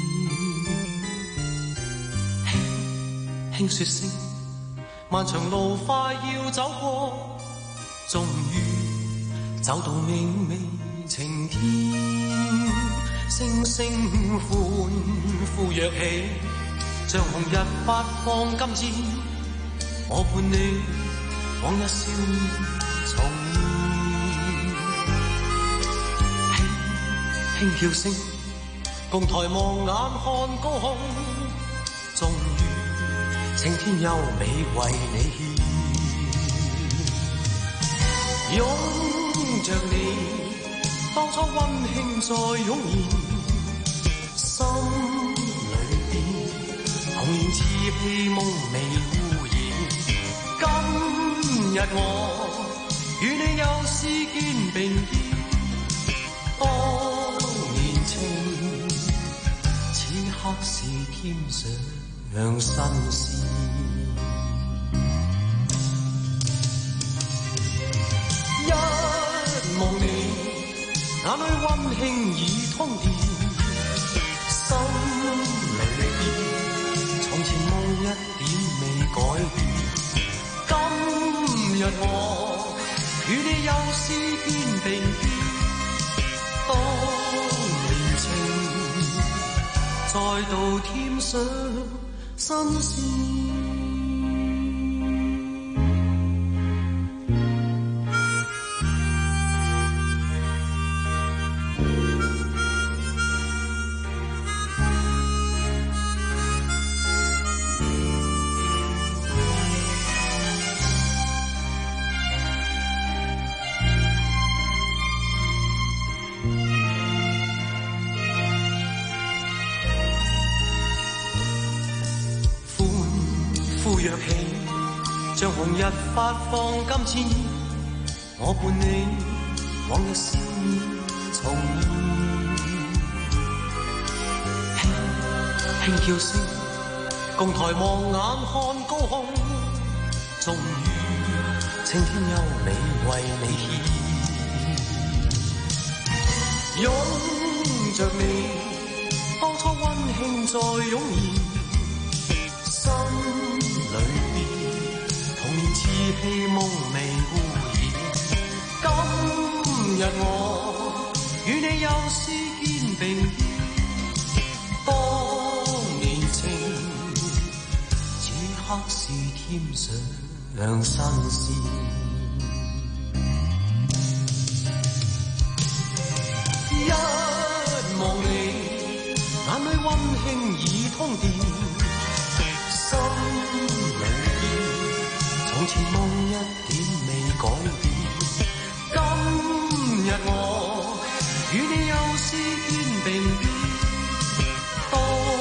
輕輕說聲，漫長路快要走過。終於走到明媚晴天，星星歡呼躍起，像紅日發放金箭，我伴你往日少年重現。輕輕叫聲， 共抬望眼看高空，終於青天優美為你獻，擁着你，當初溫馨再湧現，心裏邊童年稚氣夢未污染。今日我與你又是肩並肩，當年情此刻是添上新鮮。一望你，眼裏溫馨已通電，心裏邊從前夢一點未改變。今日我與你又是肩並肩，當年情再度添上新鮮。像紅日發放金箭，我伴你往日笑面重現，輕輕叫聲，共抬望眼看高空，終於青天優美為你獻，擁着你，當初溫馨再湧現，心裏邊稚氣夢未污染。今日我與你又是肩並肩，當年情此刻是添上新鮮。一望你，眼裏溫馨已通電，心裏從前夢一點未改變，今日我與你又是肩並肩，當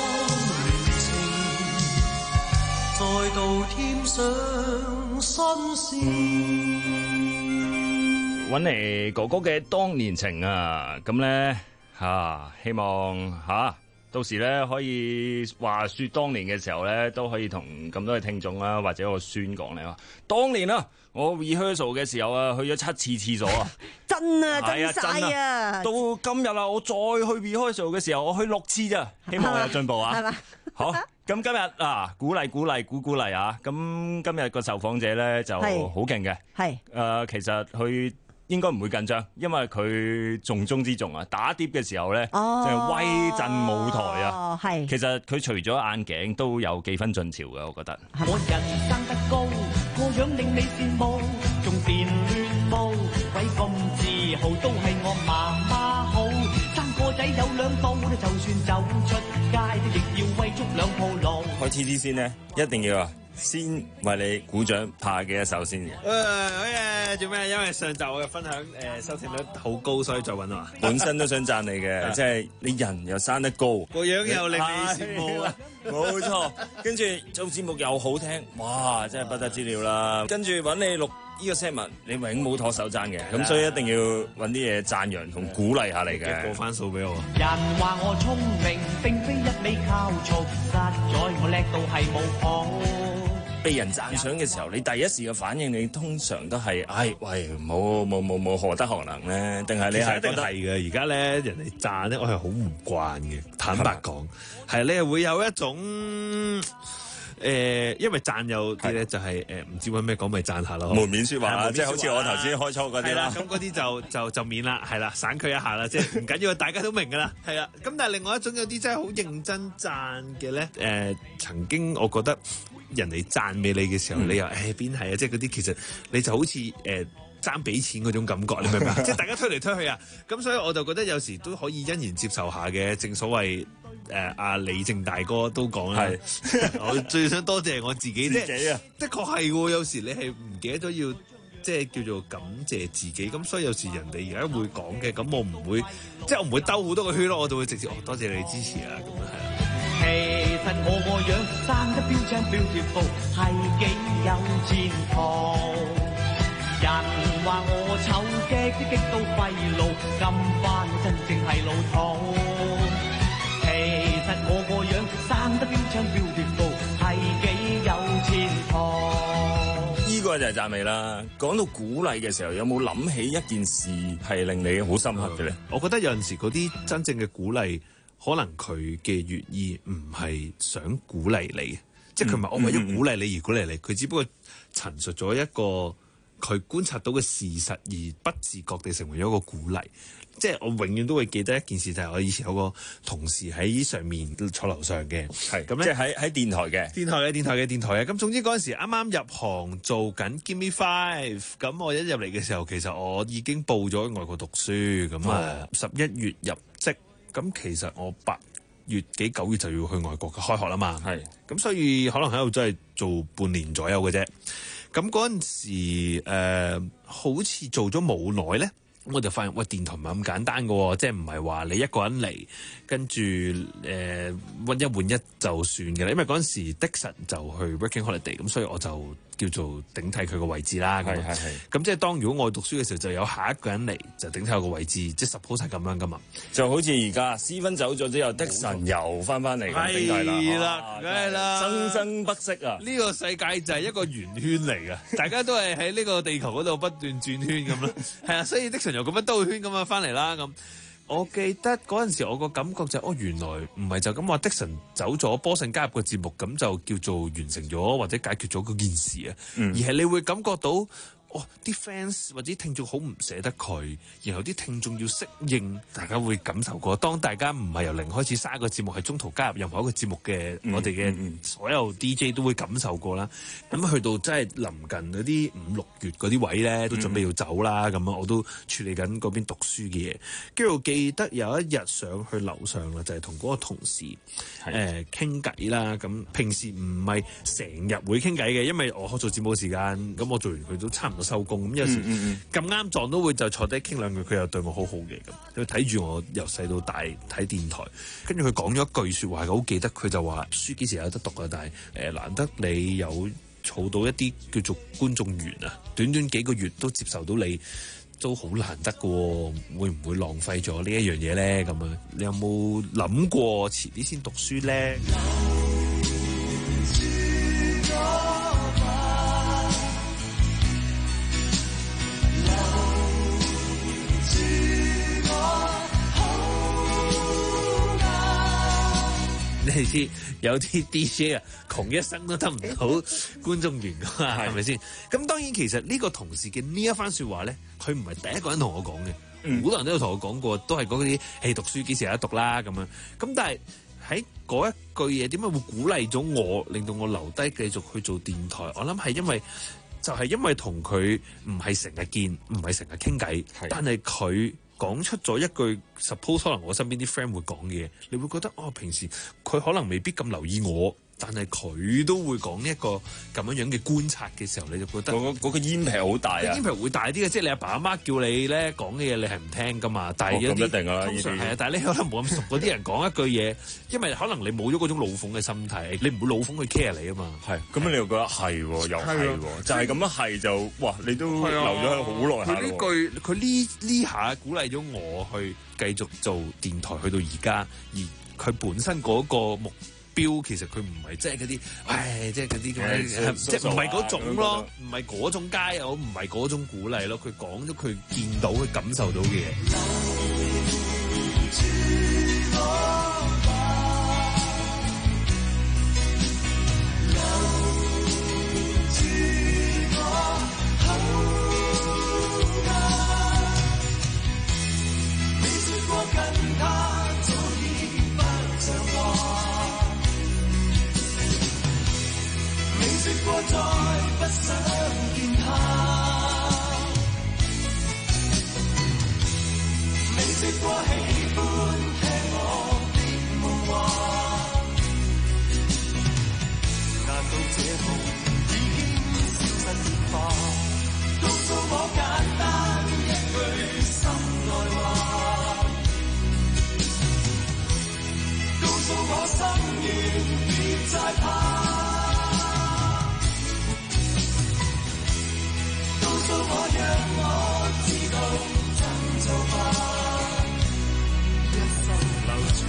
年情再度添上新鮮。 揾嚟哥哥嘅當年情啊，咁咧嚇，希望嚇。啊到時咧可以話説當年嘅時候咧，都可以同咁多嘅聽眾啦，或者我孫講咧話，當年啊，我 rehearsal 嘅時候啊，去咗七次廁所啊， 真啊， 係啊真晒啊！ 到今日啊，我再去 rehearsal 嘅時候，我去六次咋，希望我有進步啊！ 係嘛？ 好，咁今日啊，鼓勵鼓勵鼓鼓勵啊！咁今日個受訪者咧就好勁嘅，係誒，其實佢應該唔會緊張，因為佢重中之重啊！打碟嘅時候咧， 哦、 就係威震舞台啊！ 係， 其實佢除咗眼鏡都有幾分進潮嘅，我覺得。 我人生得高，個樣令你羨慕，仲變亂舞，鬼咁自豪，都係我媽媽好。生個仔有兩刀，就算走出街，亦要為足兩鋪路。 開 T D 先咧，一定要啊！先為你鼓掌拍嘅一首先嘅。 誒好嘢，做咩？因為上集我嘅分享誒、呃、收聽率好高，所以再揾啊嘛。 本身都想讚你嘅，即係你人又生得高， 個樣又令你羨慕啊！ 冇錯，跟住做節目又好聽，哇！真係不得之了啦。跟住揾你錄呢個 set 你永冇拖手踭嘅，咁所以一定要揾啲嘢讚揚同鼓勵下你嘅。 過翻數俾我。 人話我聰明，並非一味靠嘈，實在我叻到係冇譜。 被人讚賞嘅時候，你第一時嘅反應，你通常都係，唉，喂，冇冇冇冇何德何能咧？定係你係覺得係嘅？而家咧人哋讚咧，我係好唔慣嘅。坦白講，係你係會有一種誒、呃，因為讚有啲咧就係、是、誒，唔、呃、知揾咩講咪讚下咯。 門面説話，即係好似我頭先開初嗰啲啦。 咁嗰啲就就就免啦，係啦，省佢一下啦，即係唔緊要，大家都明噶啦，係啦。咁但係另外一種有啲真係好認真讚嘅咧，誒、呃，曾經我覺得。人哋讚美你嘅時候，嗯、你又誒邊係啊？即係嗰啲其實你就好似誒、呃、 爭俾錢嗰種感覺，你明唔明？即係大家推嚟推去啊！咁所以我就覺得有時都可以欣然接受下嘅。正所謂誒阿李靖大哥都講啦，我最想多謝我自己，即係的確係喎。有時你係唔記得咗要即係叫做感謝自己，咁所以有時人哋而家會講嘅，咁我唔會即係我唔會兜好多個圈咯，我就會直接哦多謝你支持啊咁樣係啊。 其實我個樣生得標青標貼布，係幾有前途。人話我醜激啲激到廢路，咁翻真正係老土。其實我個樣生得標青標貼布，係幾有前途。 呢個就係讚美啦。講到鼓勵嘅時候，有冇諗起一件事係令你好深刻嘅咧？ 我覺得有陣時嗰啲真正嘅鼓勵，可能佢嘅寓意唔係想鼓勵你，即係佢唔係我為咗鼓勵你而鼓勵你，佢只不過陳述咗一個佢觀察到嘅事實，而不自覺地成為咗一個鼓勵。即係我永遠都會記得一件事，就係、是、我以前有個同事喺上面坐樓上嘅，係咁咧，即係喺喺電台嘅，電台嘅電台嘅電台嘅。咁總之嗰陣時啱啱入行做緊 Give Me Five，咁我一入嚟嘅時候，其實我已經報咗外國讀書，咁啊十一月入職，咁其實我八月幾九月就要去外國嘅開學啦嘛，係咁所以可能喺度真係做半年左右嘅啫。咁嗰陣時、呃、好似做咗冇耐咧。我就發現喂，電台唔係咁簡單嘅喎，即係唔係話你一個人嚟跟住誒換一換一就算嘅啦。因為嗰陣時 Dixon 就去 Working Holiday，咁所以我就叫做頂替佢個位置啦。係係係。咁即係當如果我讀書嘅時候，就有下一個人嚟就頂替我個位置，即係 suppose 係咁樣噶嘛。 就好似而家斯芬走咗之後，Dixon又翻翻嚟咁頂替啦。 係啦，梗係啦， 生生不息啊！ 呢個世界就係一個圓圈嚟嘅，大家都係喺呢個地球嗰度不斷轉圈咁啦。係啊，所以 Dixon又咁樣兜圈咁樣翻嚟啦。咁我記得嗰陣時我個感覺就係、哦，原來唔係就咁話 Dixon 走咗，波神加入個節目，咁就叫做完成咗或者解決咗嗰件事啊。嗯、而係你會感覺到。哦，啲 fans 或者聽眾好唔捨得佢，然後啲聽眾要適應，大家會感受過。當大家唔係由零開始生一個節目，係中途加入任何一個節目嘅，嗯、我哋嘅所有 D J 都會感受過啦。咁、嗯、去到真係臨近嗰啲五六月嗰啲位咧，都準備要走啦。咁啊，我都處理緊嗰邊讀書嘅嘢。跟住我記得有一日上去樓上啦，就係同嗰個同事誒傾偈啦。咁平時唔係成日會傾偈嘅，因為我做節目嘅時間，咁我做完佢都差唔多收工，咁有時咁啱撞都會就坐低傾兩句，佢又對我好好嘅咁，佢睇住我由細到大睇電台，跟住佢講咗一句説話，好記得佢就話書幾時有得讀啊？但係誒、呃、難得你有儲到一啲叫做觀眾緣啊，短短幾個月都接受到你，都好難得嘅喎，會唔會浪費咗呢一樣嘢咧？咁啊，你有冇諗過遲啲先讀書咧？你哋知有啲 D J 啊，窮一生都得唔到觀眾緣㗎嘛，係咪先？咁當然其實呢個同事嘅呢一番説話咧，佢唔係第一個人同我講嘅，好、嗯、多人都有同我講過，都係嗰啲誒讀書幾時有得讀啦咁樣。咁但係喺嗰一句嘢點解會鼓勵咗我，令到我留低繼續去做電台？我諗係因為就係、是、因為同佢唔係成日見，唔係成日傾偈，但係佢講出咗一句 suppose 可能我身邊啲 friend 會講嘅嘢，你會覺得哦，平時佢可能未必咁留意我，但係佢都會講一個咁樣樣嘅觀察嘅時候，你就覺得嗰、那個嗰、那個煙皮好大啊！煙皮會大啲嘅，即係你阿爸阿媽叫你咧講嘅嘢，你係唔聽噶嘛。但係有啲、哦、一定啦，通常係啊，但係你可能冇咁熟嗰啲人講一句嘢，因為可能你冇咗嗰種老諷嘅心態，你唔會老諷去 care 你啊嘛。係咁你又覺得係又係，就係咁樣係就哇，你都留咗喺好耐下。佢呢句佢呢呢下鼓勵咗我去繼續做電台，去到而家，而佢本身嗰個目標其實佢唔係即係嗰啲，唉，即係嗰啲咁，即係唔係嗰種咯，唔係嗰種加油，唔係嗰種鼓勵咯。佢講咗佢見到、佢感受到嘅嘢。 再不想見他， 心願，別再怕。告訴我，讓我知道怎做吧。一生留住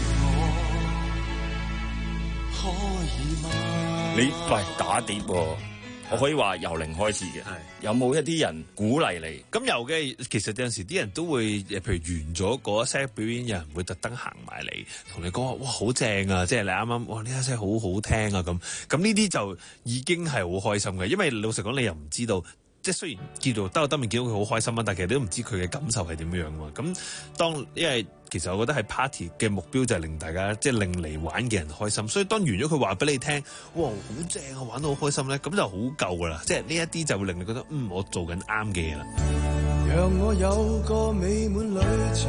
我，可以嗎？ 你喂打碟喎、我可以話由零開始嘅，有冇一啲人鼓勵你？ 咁有嘅，其實有陣時啲人都會，誒，譬如完咗嗰一 set 表演，有人會特登行埋嚟同你講話，哇，好正啊！即係你啱啱，哇，呢一 set 好好聽啊！咁咁呢啲就已經係好開心嘅，因為老實講，你又唔知道。即係雖然叫做得我得面見到佢好開心啊，但係其實你都唔知佢嘅感受係點樣啊嘛。咁當因為其實我覺得係 party 嘅目標就係令大家即係令嚟玩嘅人開心，所以當完咗佢話俾你聽，哇，好正啊，玩到好開心咧，咁就好夠噶啦。即係呢一啲就會令你覺得嗯，我做緊啱嘅嘢啦。 讓我有個美滿旅程，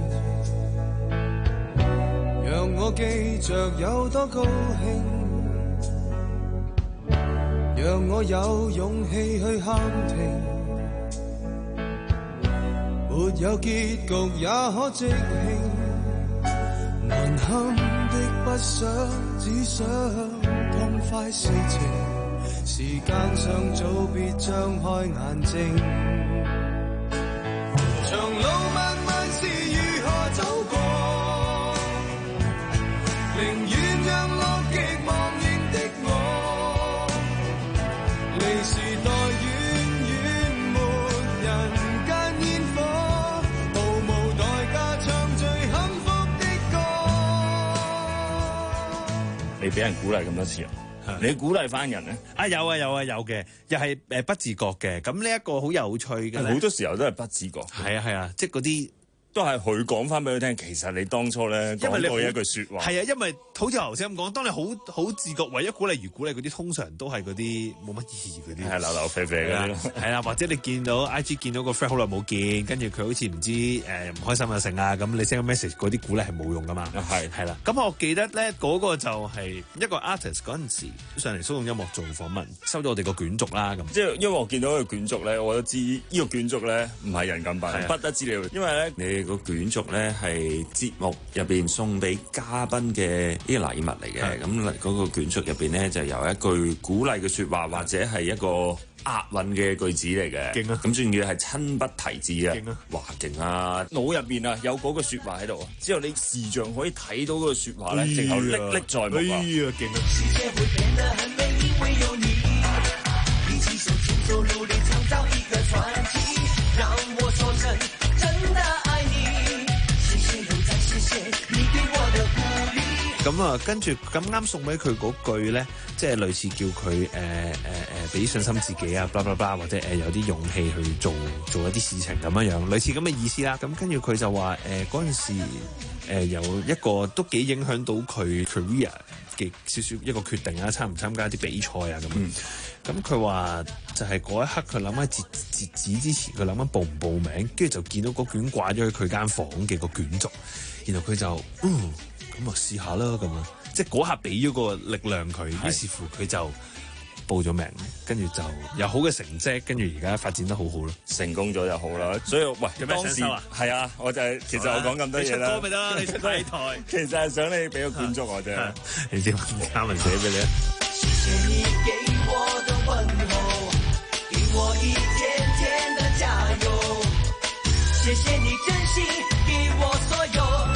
讓我記着有多高興。讓我有勇氣去喊停，沒有結局也可即興，難堪的不想，只想痛快事情，時間尚早，別張開眼睛，長路漫漫是如何走過，寧願讓樂極忘形的我，離時代遠遠沒人間煙火，毫無代價唱最幸福的歌。 你俾人鼓勵咁多次啊？你鼓勵翻人咧？ 啊有啊有啊有嘅，又係誒不自覺嘅。咁呢一個好有趣嘅， 好多時候都係不自覺。 係啊係啊，即係嗰啲。 都係佢講翻俾佢聽，其實你當初咧講過一句説話。 係啊，因為好似頭先咁講，當你好好自覺，為咗鼓勵而鼓勵嗰啲，通常都係嗰啲冇乜意義嗰啲， 係流流肥肥嗰啲。 係啦，或者你見到 I G 見到個 friend 好耐冇見，跟住佢好似唔知誒唔開心啊成啊，咁你 send 個 message 嗰啲鼓勵係冇用噶嘛。 係係啦，咁我記得咧嗰個就係一個 artist 嗰陣時上嚟蘇動音樂做訪問，收咗我哋個卷軸啦咁。 即係因為我見到個卷軸咧，我都知呢個卷軸咧唔係人咁辦，不得之了。因為咧你個卷軸咧。係節目入邊送俾嘉賓嘅呢個禮物嚟嘅，咁嗰個卷軸入邊咧就有一句鼓勵嘅説話，或者係一個押韻嘅句子嚟嘅。 勁啊！ 咁仲要係親筆題字啊！勁啊！哇，勁啊！腦入邊啊有嗰個説話喺度，之後你視像可以睇到嗰個説話咧，直頭歷歷在目啊！ 哎呀，勁啊！ 世界會變得很美，因為有你，一起手牽手努力創造一個傳奇，讓我說聲真的愛你。 咁啊，跟住咁啱送俾佢嗰句咧，即係類似叫佢誒誒誒俾信心自己啊，blah blah blah，或者誒、呃、有啲勇氣去做做一啲事情咁樣樣，類似咁嘅意思啦。咁跟住佢就話誒嗰陣時誒、呃、有一個都幾影響到佢 career 嘅少少一個決定啊，參唔參加啲比賽啊咁。咁佢話就係嗰一刻佢諗緊截截止之前，佢諗緊報唔報名，跟住就見到嗰卷掛咗喺佢間房嘅個卷軸，然後佢就嗯。咁啊，試下啦，咁啊，即係嗰下俾咗個力量佢，於是乎佢就報咗名，跟住就有好嘅成績，跟住而家發展得好好咯， 成功咗就好啦。所以喂， 有咩想收啊？ 係啊，我就係、是、其實我講咁多嘢啦。 你出歌咪得啦，你出第台， 其實係想你俾個卷軸我啫。 你知嘉文寫俾你啊。 謝謝你給我的問候，給我一天天的加油。謝謝你真心給我所有。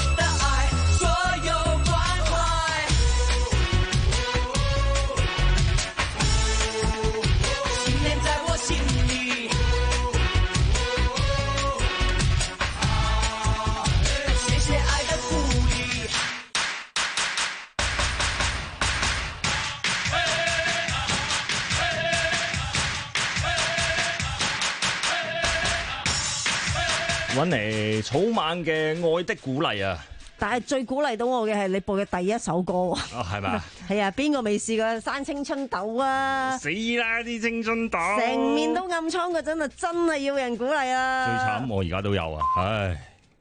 揾嚟草蜢嘅《愛的鼓勵》啊！ 但係最鼓勵到我嘅係你播嘅第一首歌喎。 哦，係嘛？ 係啊，邊個未試過生青春痘啊？ 死啦啲青春痘！ 成面都暗瘡嗰陣啊，真係要人鼓勵啊！ 最慘我而家都有啊，唉！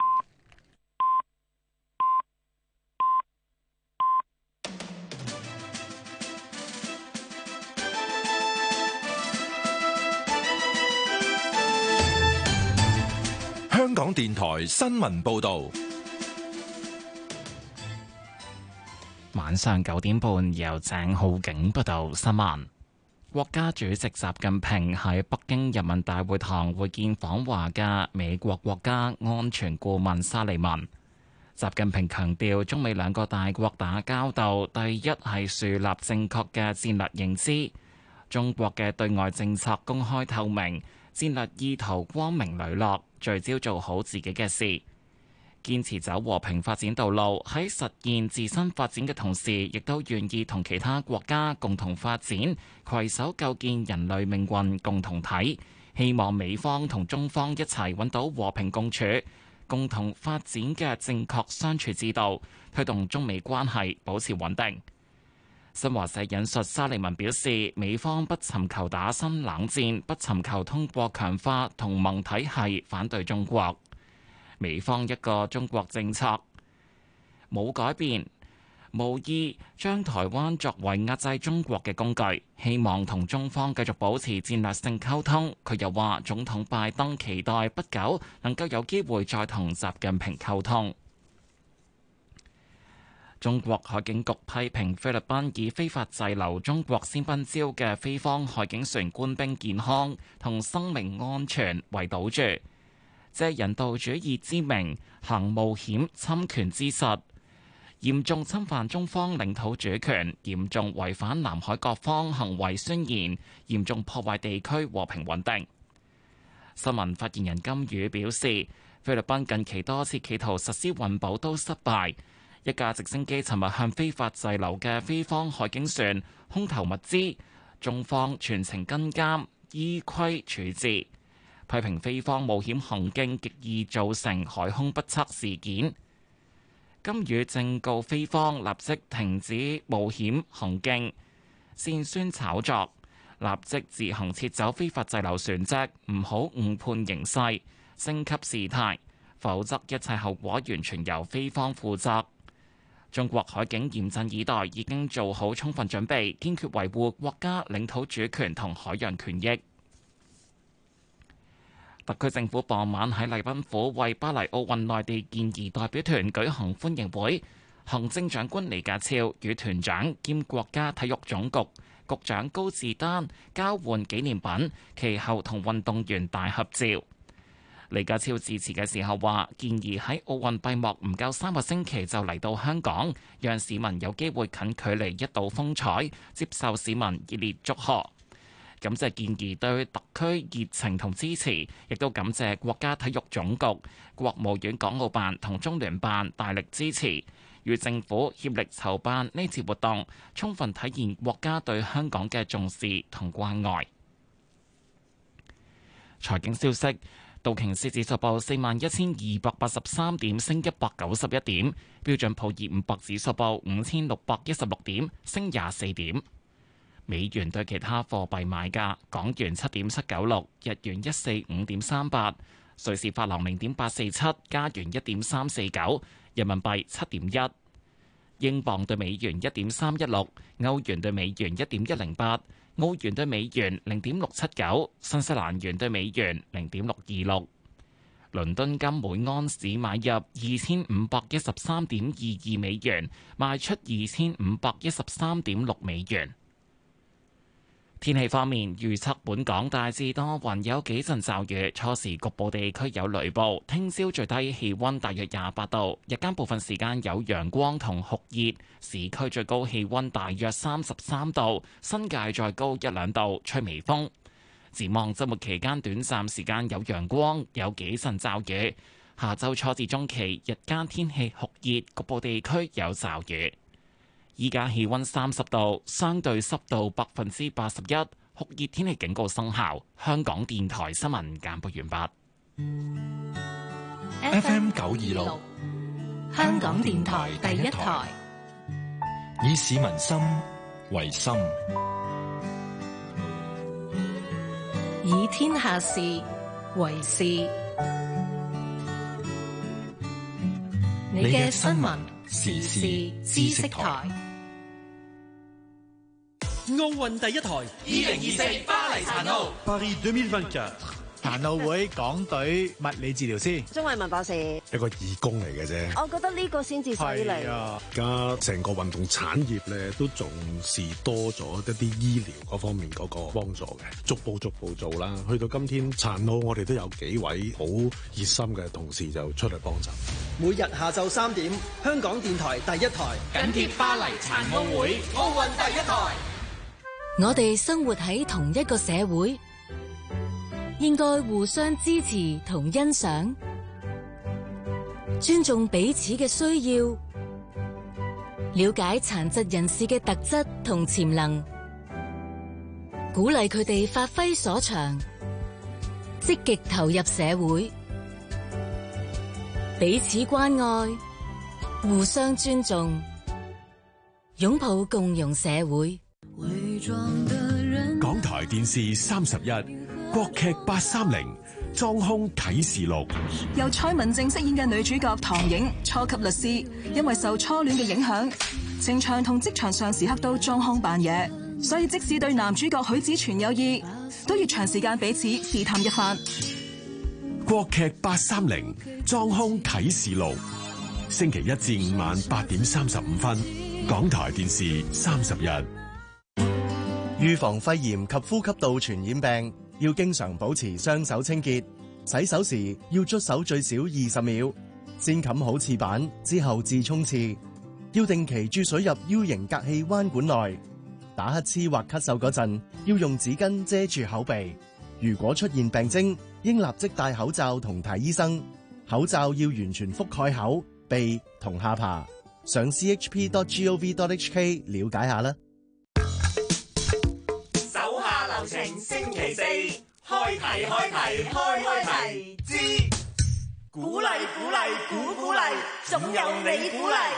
香港電台新聞報導。 晚上九點半，由鄭浩景報道新聞。國家主席習近平喺北京人民大會堂會見訪華嘅美國國家安全顧問沙利文。習近平強調，中美兩個大國打交道，第一係樹立正確嘅戰略認知，中國嘅對外政策公開透明，戰略意圖光明磊落，聚焦做好自己嘅事。堅持走和平發展道路，喺實現自身發展嘅同時，亦都願意同其他國家共同發展，攜手構建人類命運共同體。希望美方同中方一齊揾到和平共處、共同發展嘅正確相處之道，推動中美關係保持穩定。新華社引述沙利文表示，美方不尋求打新冷戰，不尋求通過強化同盟體系反對中國。美方一個中國政策冇改變，無意將台灣作為壓制中國嘅工具，希望同中方繼續保持戰略性溝通。佢又話，總統拜登期待不久能夠有機會再同習近平溝通。中國海警局批評菲律賓以非法滯留中國仙賓礁嘅菲方海警船官兵健康同生命安全為賭注，借人道主義之名行冒險侵權之實，嚴重侵犯中方領土主權，嚴重違反南海各方行為宣言，嚴重破壞地區和平穩定。新聞發言人金宇表示，菲律賓近期多次企圖實施運補都失敗。一架直升機尋日向非法滯留嘅菲方海警船空投物資，中方全程跟監，依規處置。批評菲方冒險行徑極易造成海空不測事件。金宇正告菲方立即停止冒險行徑、煽宣炒作，立即自行撤走非法滯留船隻，唔好誤判形勢、升級事態，否則一切後果完全由菲方負責。中國海警嚴陣以待，已經做好充分準備，堅決維護國家領土主權同海洋權益。特區政府傍晚喺禮賓府為巴黎奧運內地健兒代表團舉行歡迎會，行政長官李家超與團長兼國家體育總局局長高志丹交換紀念品，其後同運動員大合照。李家超致辭嘅時候話，健兒喺奧運閉幕唔夠三個星期就嚟到香港，讓市民有機會近距離一睹風采，接受市民熱烈祝賀。感謝健兒對特區熱情同支持，亦都感謝國家體育總局、國務院港澳辦同中聯辦大力支持，與政府協力籌辦呢次活動，充分體現國家對香港嘅重視同關愛。財經消息。道瓊斯指數報四萬一千二百八十三點，升一百九十一點；標準普爾五百指數報五千六百一十六點，升廿四點。美元對其他貨幣買價：港元七點七九六，日元一四五點三八，瑞士法郎零點八四七，加元一點三四九，人民幣七點一，英鎊對美元一點三一六，歐元對美元一點一零八。澳元對美元零點六七九，新西蘭元對美元零點六二六。倫敦金每盎司買入二千五百一十三點二二美元，賣出二千五百一十三點六美元。天氣方面，預測本港大致多雲，有幾陣驟雨，初時局部地區有雷暴。聽朝最低氣溫大約廿八度，日間部分時間有陽光同酷熱，市區最高氣溫大約三十三度，新界再高一兩度，吹微風。展望週末期間短暫時間有陽光，有幾陣驟雨。下週初至中期日間天氣酷熱，局部地區有驟雨。依家氣溫三十度，相對濕度百分之八十一，酷熱天氣警告生效。香港電台新聞簡報完畢。 F M 九二六，香港電台第一台，以市民心為心， 以天下事為事。你嘅新聞時事知識台。 奧運第一台， 二零二四巴黎殘奧。 Paris二零二四殘奧會港隊物理治療師鍾慧文博士， 一個義工嚟嘅啫。 我覺得呢個先至犀利。 而家成個運動產業咧都重視多咗一啲醫療嗰方面嗰個幫助嘅，逐步逐步做啦。去到今天殘奧，我哋都有幾位好熱心嘅同事就出嚟幫手。 每日下晝三點，香港電台第一台緊貼巴黎殘奧會，奧運第一台。 我哋生活喺同一個社會，應該互相支持同欣賞，尊重彼此嘅需要，了解殘疾人士嘅特質同潛能，鼓勵佢哋發揮所長，積極投入社會，彼此關愛，互相尊重，擁抱共融社會。 港台電視三十一，國劇八三零，裝兇啟示錄。 由蔡文正飾演嘅女主角唐影，初級律師，因為受初戀嘅影響，情場同職場上時刻都裝腔扮嘢，所以即使對男主角許子全有意，都要長時間彼此試探一番。 國劇八三零，裝兇啟示錄，星期一至五晚八點三十五分，港台電視三十一。 預防肺炎及呼吸道傳染病，要經常保持雙手清潔。洗手時要捽手最少二十秒，先冚好廁板之後至沖廁。要定期注水入 U 型隔氣彎管內。打乞嗤或咳嗽嗰陣，要用紙巾遮住口鼻。如果出現病徵，應立即戴口罩同睇醫生。口罩要完全覆蓋口、鼻同下巴。上 c h p dot gov dot h k 了解下啦。 手下留情，星期四開題開題開開題之鼓勵鼓勵鼓鼓勵，總有你鼓勵。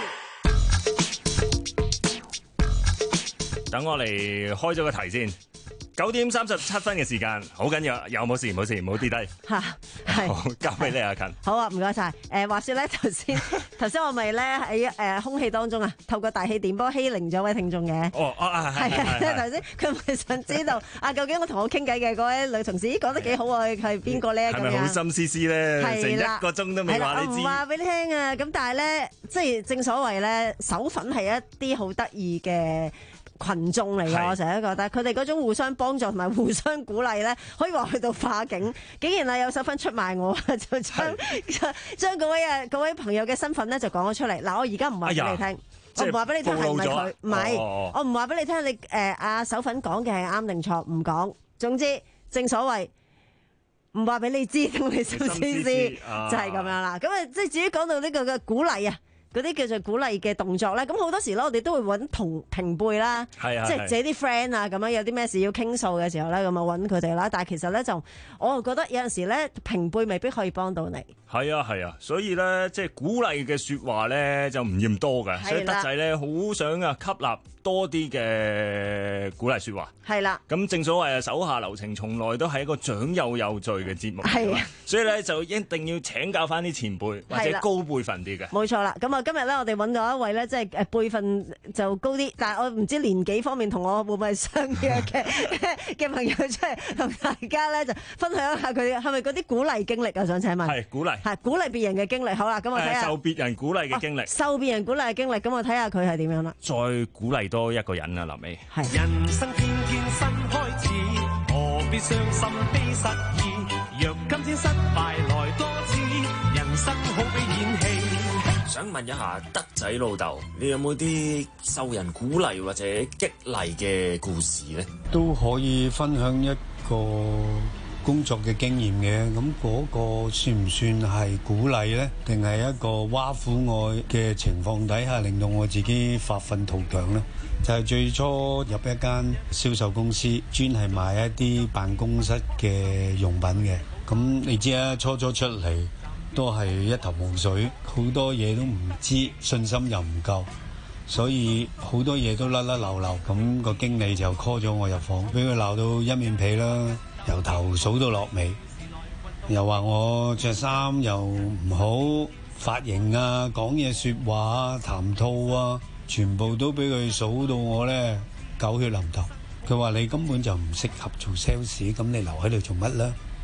等我嚟開咗個題先。九點三十七分嘅時間，好緊要，有冇事冇事，唔好跌低。 嚇，係。 好，交俾你阿勤。 好啊，唔該晒。誒，話説咧，頭先頭先我咪咧喺誒空氣當中啊，透過大氣電波欺凌咗位聽眾嘅。 哦，啊係係係。 頭先佢咪想知道啊，究竟我同我傾偈嘅嗰位女同事講得幾好啊？係邊個咧？ 係咪好心思思咧？成一個鐘都未話你知。 我唔話俾你聽啊！咁但係咧，即係正所謂咧，手粉係一啲好得意嘅群眾嚟嘅，我成日都覺得佢哋嗰種互相幫助同埋互相鼓勵咧，可以話去到化境。竟然啊有手粉出賣我，就將將嗰位啊嗰位朋友嘅身份咧就講咗出嚟。嗱，我而家唔話俾你聽，哎、我唔話俾你聽係咪佢，唔係，哦、我唔話俾你聽你誒阿手粉講嘅係啱定錯，唔講。總之正所謂唔話俾你知，咁你心思思就係咁樣啦。咁啊，即係至於講到呢個嘅鼓勵啊。嗰啲叫做鼓勵嘅動作咧，咁好多時咧，我哋都會揾同平輩啦，即係自己啲 friend 啊，咁樣有啲咩事要傾訴嘅時候咧，咁啊揾佢哋啦。但係其實咧，就我又覺得有陣時咧，平輩未必可以幫到你。係啊係啊，所以咧，即係鼓勵嘅説話咧，就唔嫌多嘅。所以德仔咧，好想啊吸納多啲嘅鼓勵説話。係啦。咁正所謂啊，手下留情，從來都係一個長幼有序嘅節目。係啊。所以咧，就一定要請教翻啲前輩或者高輩份啲嘅。冇錯啦。咁啊，今日咧，我哋揾到一位咧，即係誒輩份就高啲，但係我唔知年紀方面同我會唔會相約嘅嘅朋友出嚟同大家咧就分享一下佢係咪嗰啲鼓勵經歷啊？想請問。係鼓勵。係鼓勵別人嘅經歷。好啦，咁我睇下。受別人鼓勵嘅經歷。受別人鼓勵嘅經歷，咁我睇下佢係點樣啦。再鼓勵多一個人啊，臨尾。係。人生天天新開始，何必傷心悲失意？若今天失敗來多次，人生好比演戲。想問一下德仔老豆，你有冇啲受人鼓勵或者激勵嘅故事呢？ 都可以分享一個工作嘅經驗嘅，咁嗰個算唔算係鼓勵呢？定係一個挖苦我嘅情況底下，令到我自己發奮圖強呢？就係最初入一間銷售公司，專係賣一啲辦公室嘅用品嘅。咁你知啊，初初出嚟都係一頭霧水，好多嘢都唔知，信心又唔夠，所以好多嘢都甩甩漏漏。咁個經理就 call 咗我入房，俾佢鬧到一面皮啦，由頭數到落尾，又話我着衫又唔好，髮型啊、講嘢說話啊、談吐啊，全部都俾佢數到我呢狗血淋頭。佢話你根本就唔適合做 sales， 咁你留喺度做乜呢？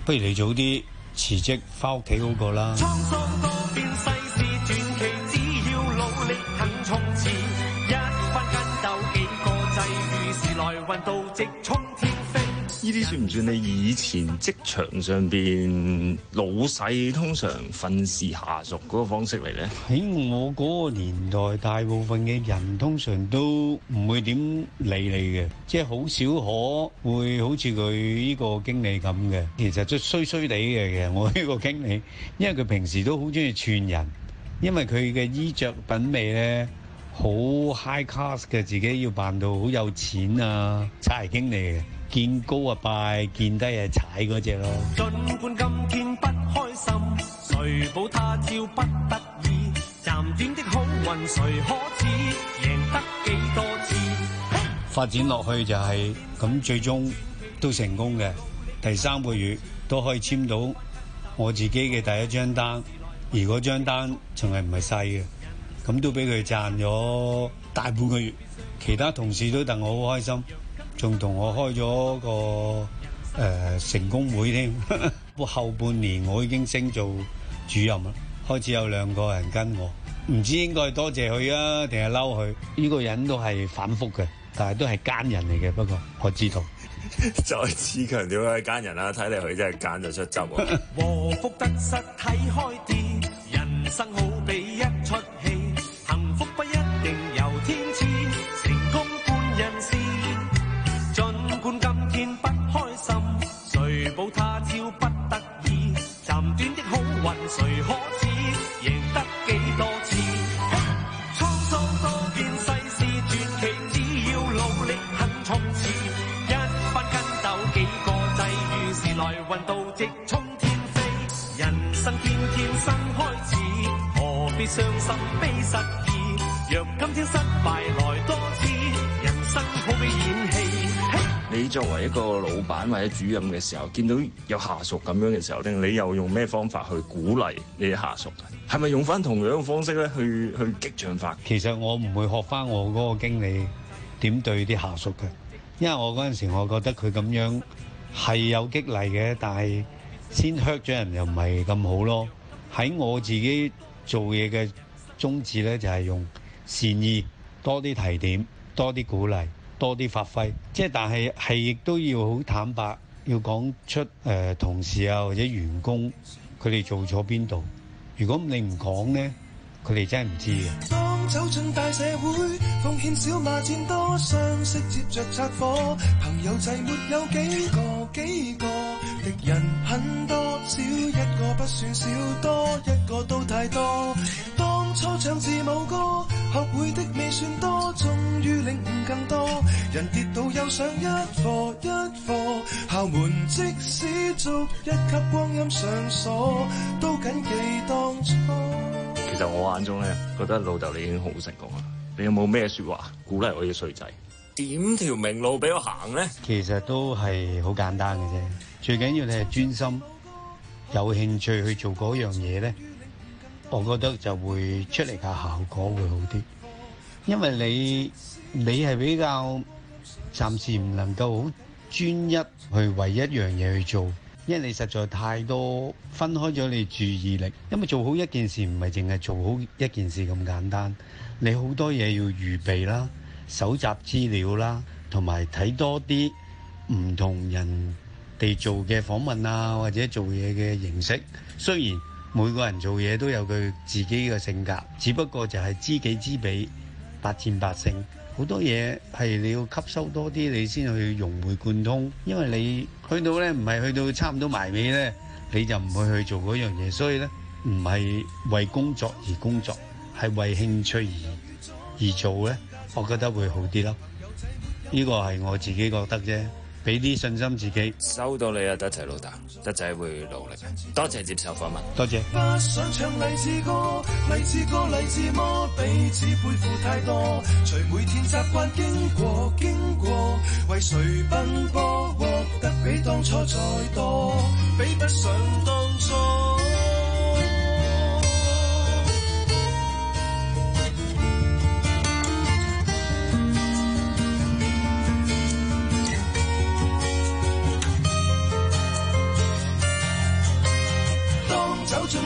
不如你早啲辭職翻屋企好過啦。 滄桑多變世事傳奇，只要努力肯衝刺，一番筋斗幾個際遇，時來運到直衝天飛。 呢啲算唔算你以前職場上邊老細通常訓示下屬嗰個方式嚟呢？ 喺我嗰個年代，大部分嘅人通常都唔會點理你嘅，即係好少可會好似佢呢個經理咁嘅。其實都衰衰地嘅，其實我呢個經理，因為佢平時都好中意串人，因為佢嘅衣着品味咧好 high class 嘅，自己要扮到好有錢啊，差經理嘅。見高啊拜，見低啊踩嗰隻咯。 儘管今天不開心，誰保他朝不得已？暫短的好運誰可知？贏得幾多次？ 發展落去就係咁，最終都成功嘅。第三個月都可以簽到我自己嘅第一張單，而嗰張單仲係唔係細嘅，咁都俾佢賺咗大半個月。其他同事都戥我好開心。仲同我開咗個誒、呃、成功會添，後半年我已經升做主任啦，開始有兩個人跟我，唔知應該多謝佢啊，定係嬲佢？呢、這個人都係反覆嘅，但係都係奸人嚟嘅。不過我知道， 再次強調佢係奸人啦，睇嚟佢真係奸就出汁喎。 禍福得失睇開啲，人生好比一出戲，幸福不一定由天賜，成功半人事。儘管今天不開心，誰保他朝不得已？暫短的好運誰可知？贏得幾多次？滄桑多變世事傳奇，只要努力肯衝刺，一番筋斗幾個際遇，時來運到直衝天飛。人生天天新開始，何必傷心悲失意？若今天失敗來多次，人生好比演戲。 你作為一個老闆或者主任嘅時候，見到有下屬咁樣嘅時候咧，你又用咩方法去鼓勵你啲下屬？係咪用翻同樣嘅方式咧去去激將法？ 其實我唔會學翻我嗰個經理點對啲下屬嘅，因為我嗰陣時我覺得佢咁樣係有激勵嘅，但係先 hurt 咗人又唔係咁好咯。喺我自己做嘢嘅宗旨咧，就係用善意，多啲提點，多啲鼓勵。多啲發揮，即係但係係亦都要好坦白，要講出誒、呃、同事啊或者員工佢哋做咗邊度。如果你唔講呢，佢哋真係唔知嘅。 當走進大社會，奉獻小罵戰多，相識接着拆火，朋友仔沒有幾個幾個，敵人很多，少一個不算少，多一個都太多。當初唱字母歌，學會的未算多，終於領悟更多。人跌倒又上一課一課，校門即使逐一級光陰上鎖，都謹記當初。 其實我眼中咧，覺得老豆你已經好成功啦。你有冇咩説話鼓勵我啲衰仔？點條明路俾我行咧？ 其實都係好簡單嘅啫，最緊要你係專心、有興趣去做嗰樣嘢咧。我覺得就會出嚟嘅效果會好啲，因為你你係比較暫時唔能夠好專一去為一樣嘢去做，因為你實在太多分開咗你注意力。因為做好一件事唔係淨係做好一件事咁簡單，你好多嘢要預備啦、搜集資料啦，同埋睇多啲唔同人哋做嘅訪問啊，或者做嘢嘅形式。雖然每個人做嘢都有佢自己嘅性格，只不過就係知己知彼，百戰百勝。好多嘢係你要吸收多啲，你先去融會貫通。因為你去到呢，唔係去到差唔多埋尾呢，你就唔會去做嗰樣嘢。所以呢，唔係為工作而工作，係為興趣而而做呢，我覺得會好啲咯。呢個係我自己覺得啫。俾啲信心自己。 收到你啊，德仔老豆，德仔會努力嘅。多謝接受訪問， 多謝。 不想唱勵志歌，勵志歌勵志麼？彼此背負太多，隨每天習慣經過經過，為誰奔波？獲得比當初再多，比不上當初。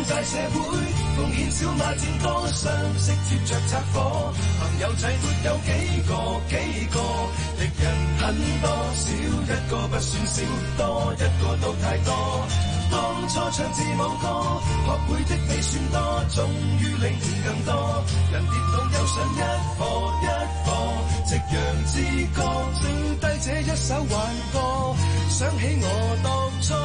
債社會，貢獻少馬佔多，相識接着拆火，朋友仔沒有幾個幾個，敵人很多，少一個不算少，多一個都太多。當初唱字母歌，學會的比算多，終於領悟更多。人跌倒又上一課一課，夕陽之歌，剩低這一首幻歌，想起我當初。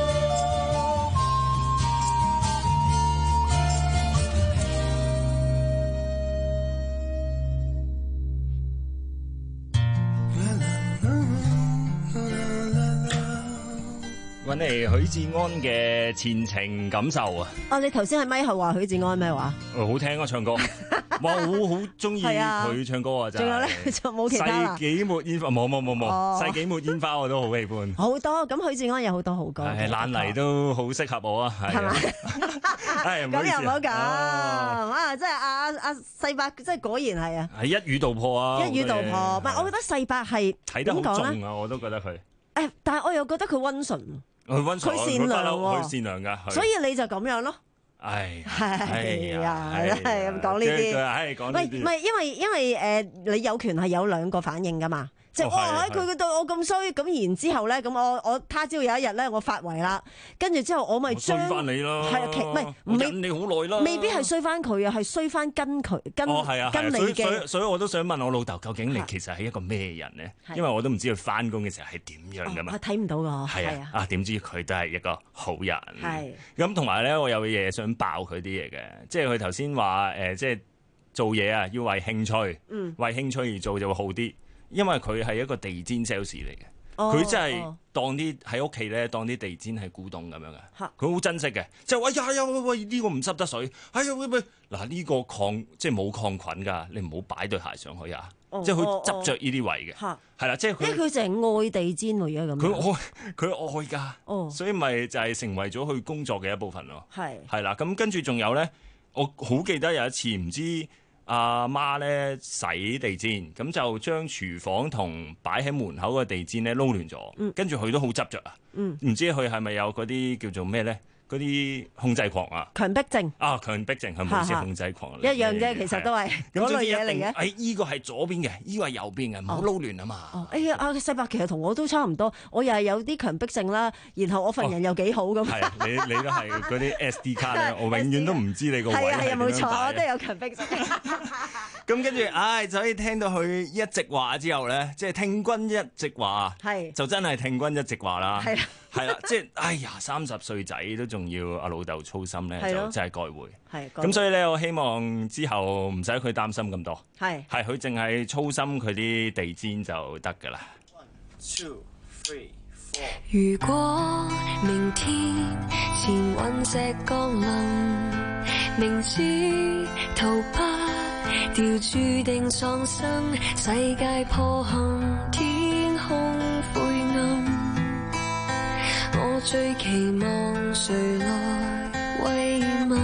揾嚟許志安嘅前程感受啊！ 哦，你頭先喺咪後話許志安咩話？ 好聽啊，唱歌，哇，好好中意佢唱歌啊！真係。仲有咧，就冇其他啦。世紀末煙花，冇冇冇冇，世紀末煙花我都好喜歡。好多咁許志安有好多好歌。係爛泥都好適合我啊，係嘛？係咁又唔好講啊！真係阿阿世伯，真係果然係啊！係一語道破啊！一語道破，唔係我覺得世伯係睇得好重啊！我都覺得佢。誒，但係我又覺得佢溫順。佢溫順，佢善良喎，佢善良噶，所以你就咁樣咯。唉，係啊，係咁講呢啲，係講呢啲。喂，唔係，因為因為誒，你有權係有兩個反應噶嘛。即係哇！佢佢對我咁衰，咁然之後咧，咁我我他朝有一日咧，我發圍啦，跟住之後我咪將衰翻你咯，係啊，唔係唔係你好耐啦，未必係衰翻佢啊，係衰翻跟佢跟跟你嘅。所以所以我都想問我老豆，究竟你其實係一個咩人咧？因為我都唔知佢翻工嘅時候係點樣噶嘛。我睇唔到㗎，係啊，啊點知佢都係一個好人。係咁同埋咧，我有嘢想爆佢啲嘢嘅，即係佢頭先話誒，即係做嘢啊，要為興趣，嗯，為興趣而做就會好啲。因為佢係一個地氈 sales 嚟嘅，佢、oh, 真係當啲喺屋企咧，當啲地氈係古董咁樣嘅，佢好珍惜嘅。即係哎呀，喂喂，呢、這個唔濕得水，哎呀喂喂，嗱呢、這個抗即係冇抗菌㗎，你唔好擺對鞋上去啊！Oh, 即係佢執着呢啲位嘅，係、oh, 啦、oh.，即係佢。因為佢淨係愛地氈喎，而家咁。佢愛佢愛㗎，oh. 所以咪就係成為咗佢工作嘅一部分咯。係係啦，咁跟住仲有咧，我好記得有一次唔知。阿媽咧洗地氈，咁就將廚房同擺喺門口嘅地氈咧撈亂咗，跟住佢都好執着啊！唔、嗯、知佢係咪有嗰啲叫做咩咧？嗰啲控制狂啊！強迫症啊！強迫症係咪先控制狂？一樣啫，其實都係嗰類嘢嚟嘅。誒，依個係左邊嘅，依個係右邊嘅，唔好撈亂啊嘛！哦，哎呀，阿世伯其實同我都差唔多，我又係有啲強迫症啦，然後我份人又幾好咁。係、哦，你你都係嗰啲 S D 卡咧，我永遠都唔知你個位係點樣擺。係啊，冇錯，我都有強迫症。咁跟住，唉、哎，就可以聽到佢一席話之後咧，即係聽君一席話，係就真係聽君一席話啦。係係啦，即係哎呀，三十歲仔都仲要阿老豆操心咧，就真係該會。係咁，所以咧，我希望之後唔使佢擔心咁多。係係，佢淨係操心佢啲地氈就得㗎啦。One, two, three, four。如果明天前隕石降臨，明知逃不掉，注定喪生，世界破陷，天空灰暗。我最期望誰來慰問？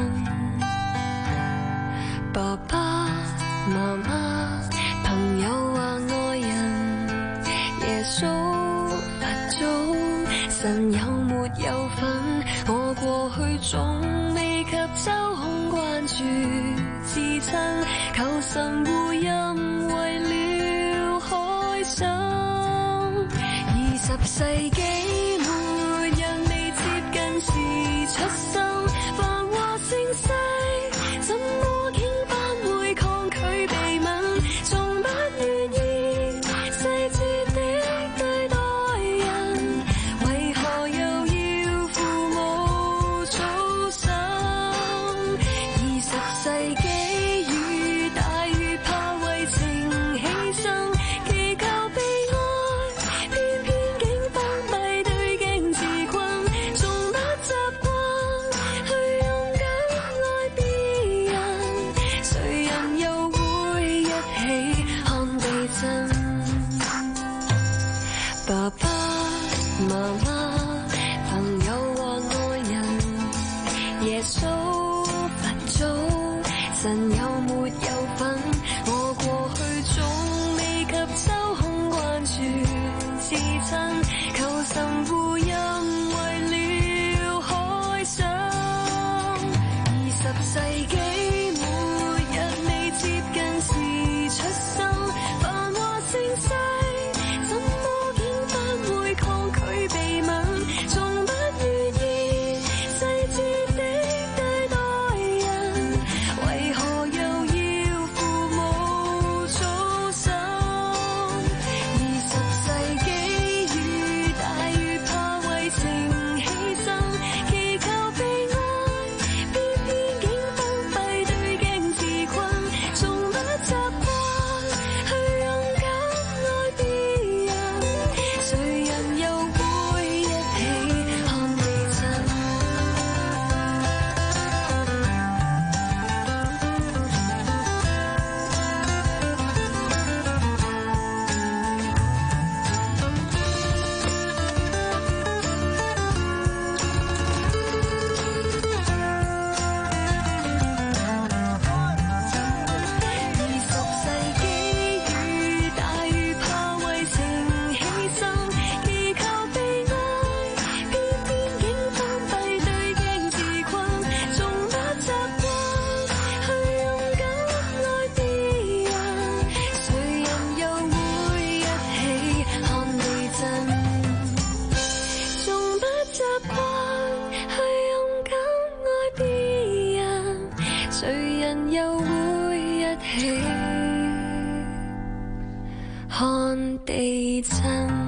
爸爸媽媽、朋友或愛人，耶穌佛祖，神有沒有份？我過去總未及抽空關注至親，求神護蔭為了開心。二十世紀末人未接近時出生，繁華盛世怎麼竟不會抗拒被吻？從不願意細緻的對待人，為何又要父母操心？二十世紀雨大雨怕為情犧牲，祈求被愛，偏偏竟封閉對鏡自困，從不習慣去勇敢愛別人，誰人又會一起看地震？爸爸媽媽、朋友或愛人，耶穌佛祖，神有沒有份？我過去總未及抽空關注至親，求神護蔭為了開心。 世紀每日未接近時出生，繁華盛世，怎麼竟不會抗拒被吻？從不願意細緻的對待人，為何又要父母操心？二十世紀愈大愈怕為情犧牲，祈求被愛，偏偏竟封閉對鏡自困，從不習慣去勇敢愛別人，誰人又會一起看地震？二十世紀愈大愈怕為情犧牲，祈求被愛，偏偏竟封閉對鏡自困，從不習慣去勇敢愛別人，誰人又會一起看地震？從不習慣去勇敢愛別人，誰人又會一起看地震？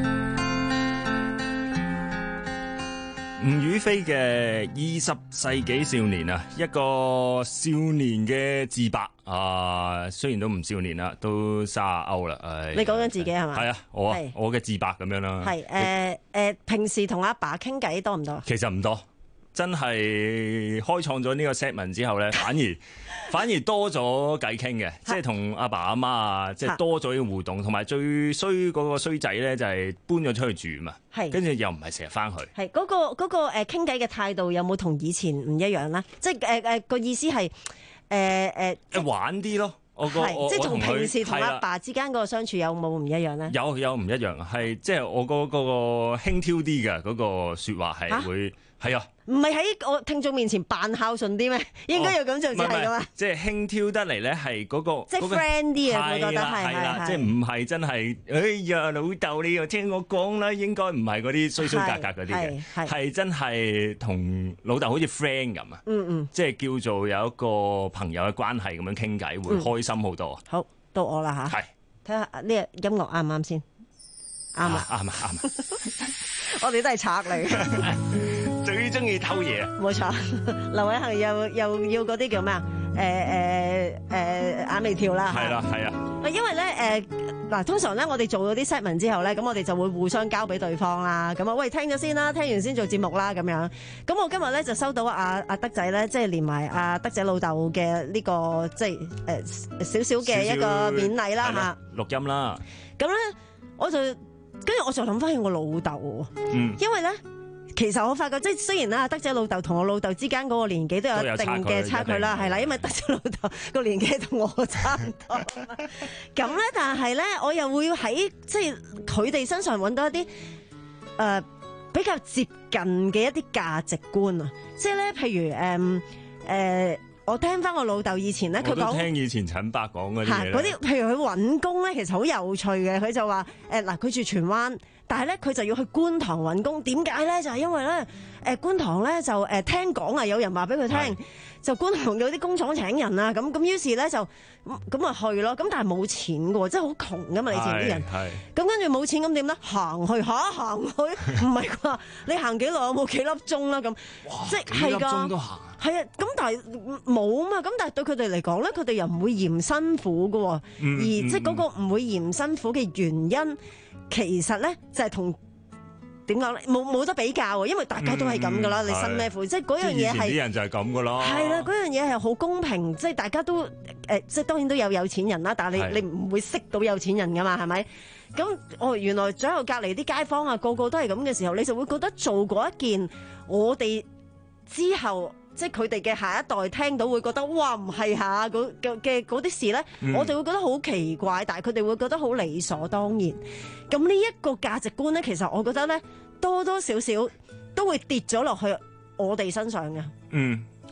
吳雨霏嘅二十世紀少年啊，一個少年嘅自白啊，雖然都唔少年啦，都卅歐啦，唉。 你講緊自己係嘛？ 係啊，我啊係， 我嘅自白咁樣啦。 係誒誒，平時同阿爸傾偈多唔多？ 其實唔多，真係開創咗呢個 segment 之後咧，反而反而多咗偈傾嘅，即係同阿爸阿媽啊，即係多咗呢個互動，同埋最衰嗰個衰仔咧就係搬咗出去住嘛， 係跟住又唔係成日翻去。 係嗰、個嗰、個誒傾偈嘅態度有冇同以前唔一樣咧？即係誒誒個意思係誒誒玩啲咯。我個我係即係同我佢平時同係啦阿爸之間嗰個相處有冇唔一樣咧？ 有有唔一樣，係即係我嗰嗰個輕佻啲嘅嗰個説話係會係啊。 唔係喺我聽眾面前扮孝順啲咩？應該要咁做唔係唔先係噶嘛係？即係輕佻得嚟咧，係嗰個即係嗰個 friend 啲啊我覺得係啦係係啦， 係即係唔係真係，哎呀老豆你又聽我講啦，應該唔係嗰啲衰衰格格嗰啲嘅， 係係係真係同老豆好似 friend 咁啊， 嗯嗯， 即係叫做有一個朋友嘅關係咁樣傾偈，會嗯開心好多。 好到我啦吓， 係睇下呢個音樂啱唔啱先？啱啊！ 啱啊啱啊！ 我哋都係賊嚟嘅， 最中意偷嘢。 冇錯。劉偉恒又又要嗰啲叫咩啊？誒誒誒眼眉跳啦， 係啦係啊。 因為咧誒嗱，通常咧我哋做咗啲 segment 之後咧，咁我哋就會互相交俾對方啦。咁啊，喂，聽咗先啦，聽完先做節目啦，咁樣。咁我今日咧就收到阿阿德仔咧，即係連埋阿德仔老豆嘅呢個即係誒少少嘅一個勉勵啦嚇。 錄音啦。 咁咧我就跟住我就諗翻起我老豆喎， 嗯， 因為咧。其實我發覺，即係雖然啦，德仔老豆同我老豆之間嗰個年紀都有一定嘅差距啦，係啦，因為德仔老豆個年紀同我差唔多。咁咧，但係咧，我又會喺即係佢哋身上揾到一啲誒、呃、比較接近嘅一啲價值觀啊！即係咧，譬如誒誒、呃呃，我聽翻我老豆以前咧，佢講聽以前陳伯講嗰啲嘢嗰啲，譬如佢揾工咧，其實好有趣嘅。佢就話誒嗱，佢、呃、住荃灣。但係咧，佢就要去觀塘揾工，點解咧？就係、是、因為咧，誒、呃、觀塘咧就誒、呃、聽講啊，有人話俾佢聽，就觀塘有啲工廠請人啊，咁咁於是咧就咁啊去咯。咁但係冇錢嘅喎，即係好窮噶嘛，以前啲人。咁跟住冇錢咁點咧？行去下行去，唔係啩？你行幾耐？有冇幾粒鐘啦？咁即係係㗎。幾粒鐘都行。係啊，咁但係冇啊嘛。咁但係對佢哋嚟講咧，佢哋又唔會嫌辛苦嘅喎， 嗯、 而即係嗰個唔會嫌辛苦嘅原因。其實咧就係同點講咧，冇冇得比較啊，因為大家都係咁噶啦，嗯、你辛咩苦？即係嗰樣嘢係啲人就係咁噶啦。 係啦，嗰樣嘢係好公平，即係大家都誒、呃，即係當然都有有錢人啦，但係你你唔會識到有錢人噶嘛，係咪？咁哦，原來左右隔離啲街坊啊，個個都係咁嘅時候，你就會覺得做過一件我哋之後。即係佢哋嘅下一代聽到會覺得哇唔係下嘅嘅嗰啲事咧，嗯、我哋會覺得好奇怪，但係佢哋會覺得好理所當然。咁呢一個價值觀咧，其實我覺得咧多多少少都會跌咗落去我哋身上嘅。 嗯，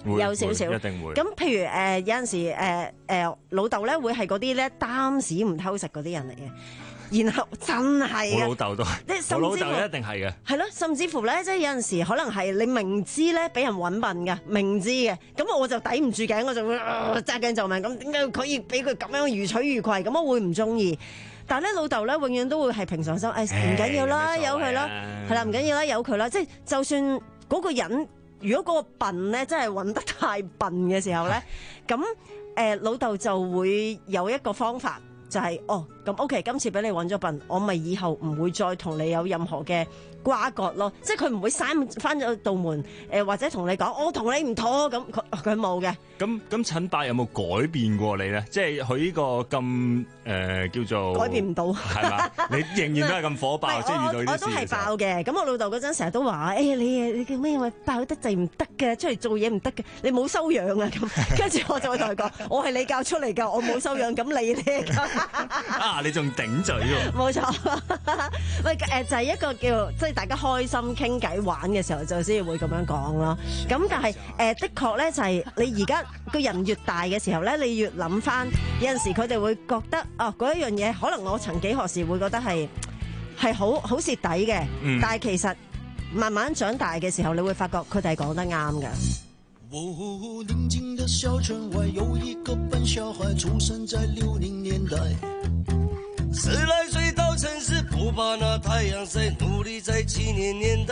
會有少少， 會一定會。 咁譬如誒、呃、有陣時誒誒、呃呃、老豆咧會係嗰啲咧擔屎唔偷食嗰啲人嚟嘅。然後真係我老豆都係，我老豆一定係嘅。係咯，甚至乎咧，即係有陣時可能係你明知咧俾人揾笨嘅，明知嘅，咁我就抵唔住頸，我就會揸頸就命。咁點解可以俾佢咁樣如取如攜？咁我會唔中意。但係咧，老豆咧永遠都會係平常心，誒唔緊要啦，由佢啦，係啦，唔緊要啦，由佢啦。即係就算嗰個人，如果嗰個笨咧真係揾得太笨嘅時候咧，咁誒老豆就會有一個方法。就係、是、哦，咁 OK，今次俾你揾咗笨，我咪以後唔會再同你有任何嘅瓜葛咯。即係佢唔會閂翻咗道門，誒、呃、或者同你講我同你唔妥咁，佢佢冇嘅。咁咁陳伯有冇改變過你咧？即係佢呢個咁誒、呃、叫做改變唔到，係嘛？你仍然都係咁火爆，即係遇到呢啲事。我都係爆嘅。咁我老豆嗰陣成日都話：誒、哎、你你叫咩話爆得滯唔得嘅，出嚟做嘢唔得嘅，你冇修養啊！咁跟住我就會同佢講：我係你教出嚟㗎，我冇修養，咁你咧？ 啊！你仲頂嘴喎？冇錯， 喂誒，就係一個叫即係大家開心傾偈玩嘅時候，就先會咁樣講咯。咁但係誒、呃，的確咧就係你而家個人越大嘅時候咧，你越諗翻有陣時佢哋會覺得哦，嗰一樣嘢可能我曾幾何時會覺得係係好好蝕底嘅，嗯、但係其實慢慢長大嘅時候，你會發覺佢哋係講得啱嘅。 哦，寧靜的小城外有一個笨小孩，出生在六零年代。十來歲到城市，不怕那太陽曬，努力在七年年代。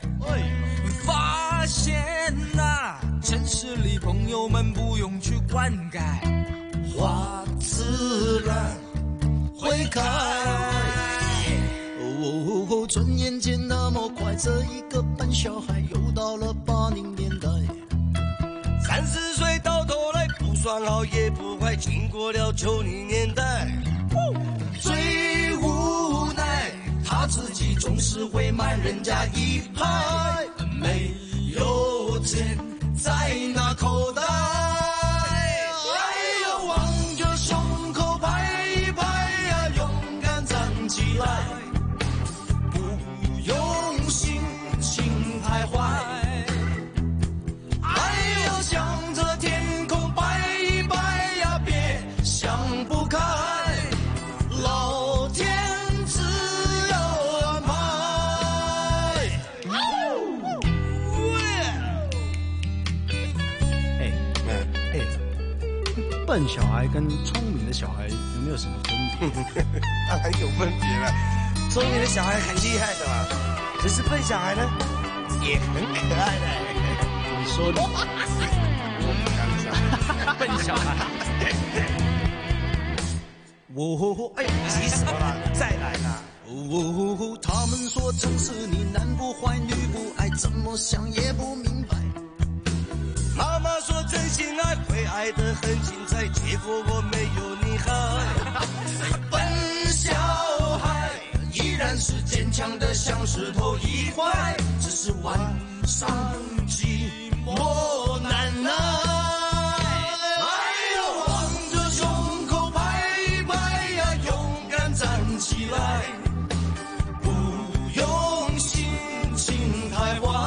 發現啊，城市裏朋友們不用去灌溉， 花自然會開。哦，轉眼間那麼快，這一個笨小孩又到了八零年代。三十歲到頭來不算好也不壞，經過了九零年代，最無奈他自己總是會慢人家一拍，沒有錢在那口袋，哎呀，望着胸口拍一拍呀，勇敢站起來，不用心情徘徊。向着天空擺一擺呀，別想不開，老天自有安排。 哎哎，笨小孩跟聰明的小孩有沒有什麼分別？ 當然有分別了，聰明的小孩很厲害的嘛，只是笨小孩呢也很可愛的。 你說的。 笨小孩，哦，哎，急死了，再來啦！哦，他們說城市裏男不壞女不愛，怎麼想也不明白。媽媽說真心愛會愛得很精彩，結果我沒有你好。笨小孩依然是堅強的像石頭一塊，只是晚上寂寞難耐。起來，不用心情太壞，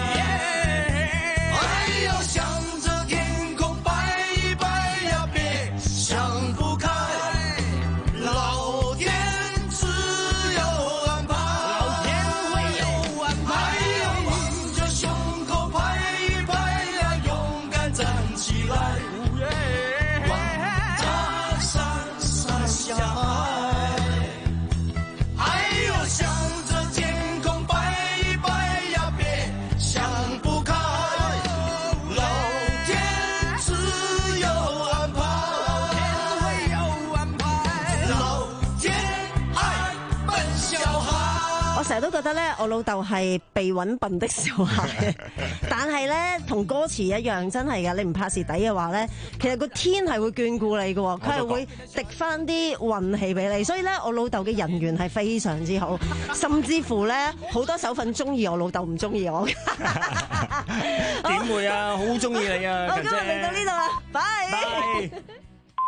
還要向着天空擺一擺呀，別想不開，老天自有安排，老天會有安排，還要望着胸口拍一拍呀，勇敢站起來，望着傻傻小孩。向着天空擺一擺呀，別想不開，老天自有安排，老天會有安排，老天愛笨小孩。 我成日都覺得咧，我老豆係被揾笨的小孩，但係咧同歌詞一樣，真係噶，你唔怕蝕底嘅話咧，其實個天係會眷顧你嘅，佢係會滴翻啲運氣俾你，所以咧我老豆嘅人緣係非常之好，甚至乎咧好多手份中意我老豆，唔中意我。 點會啊？好中意你啊！ 好，今日嚟到呢度啦，拜。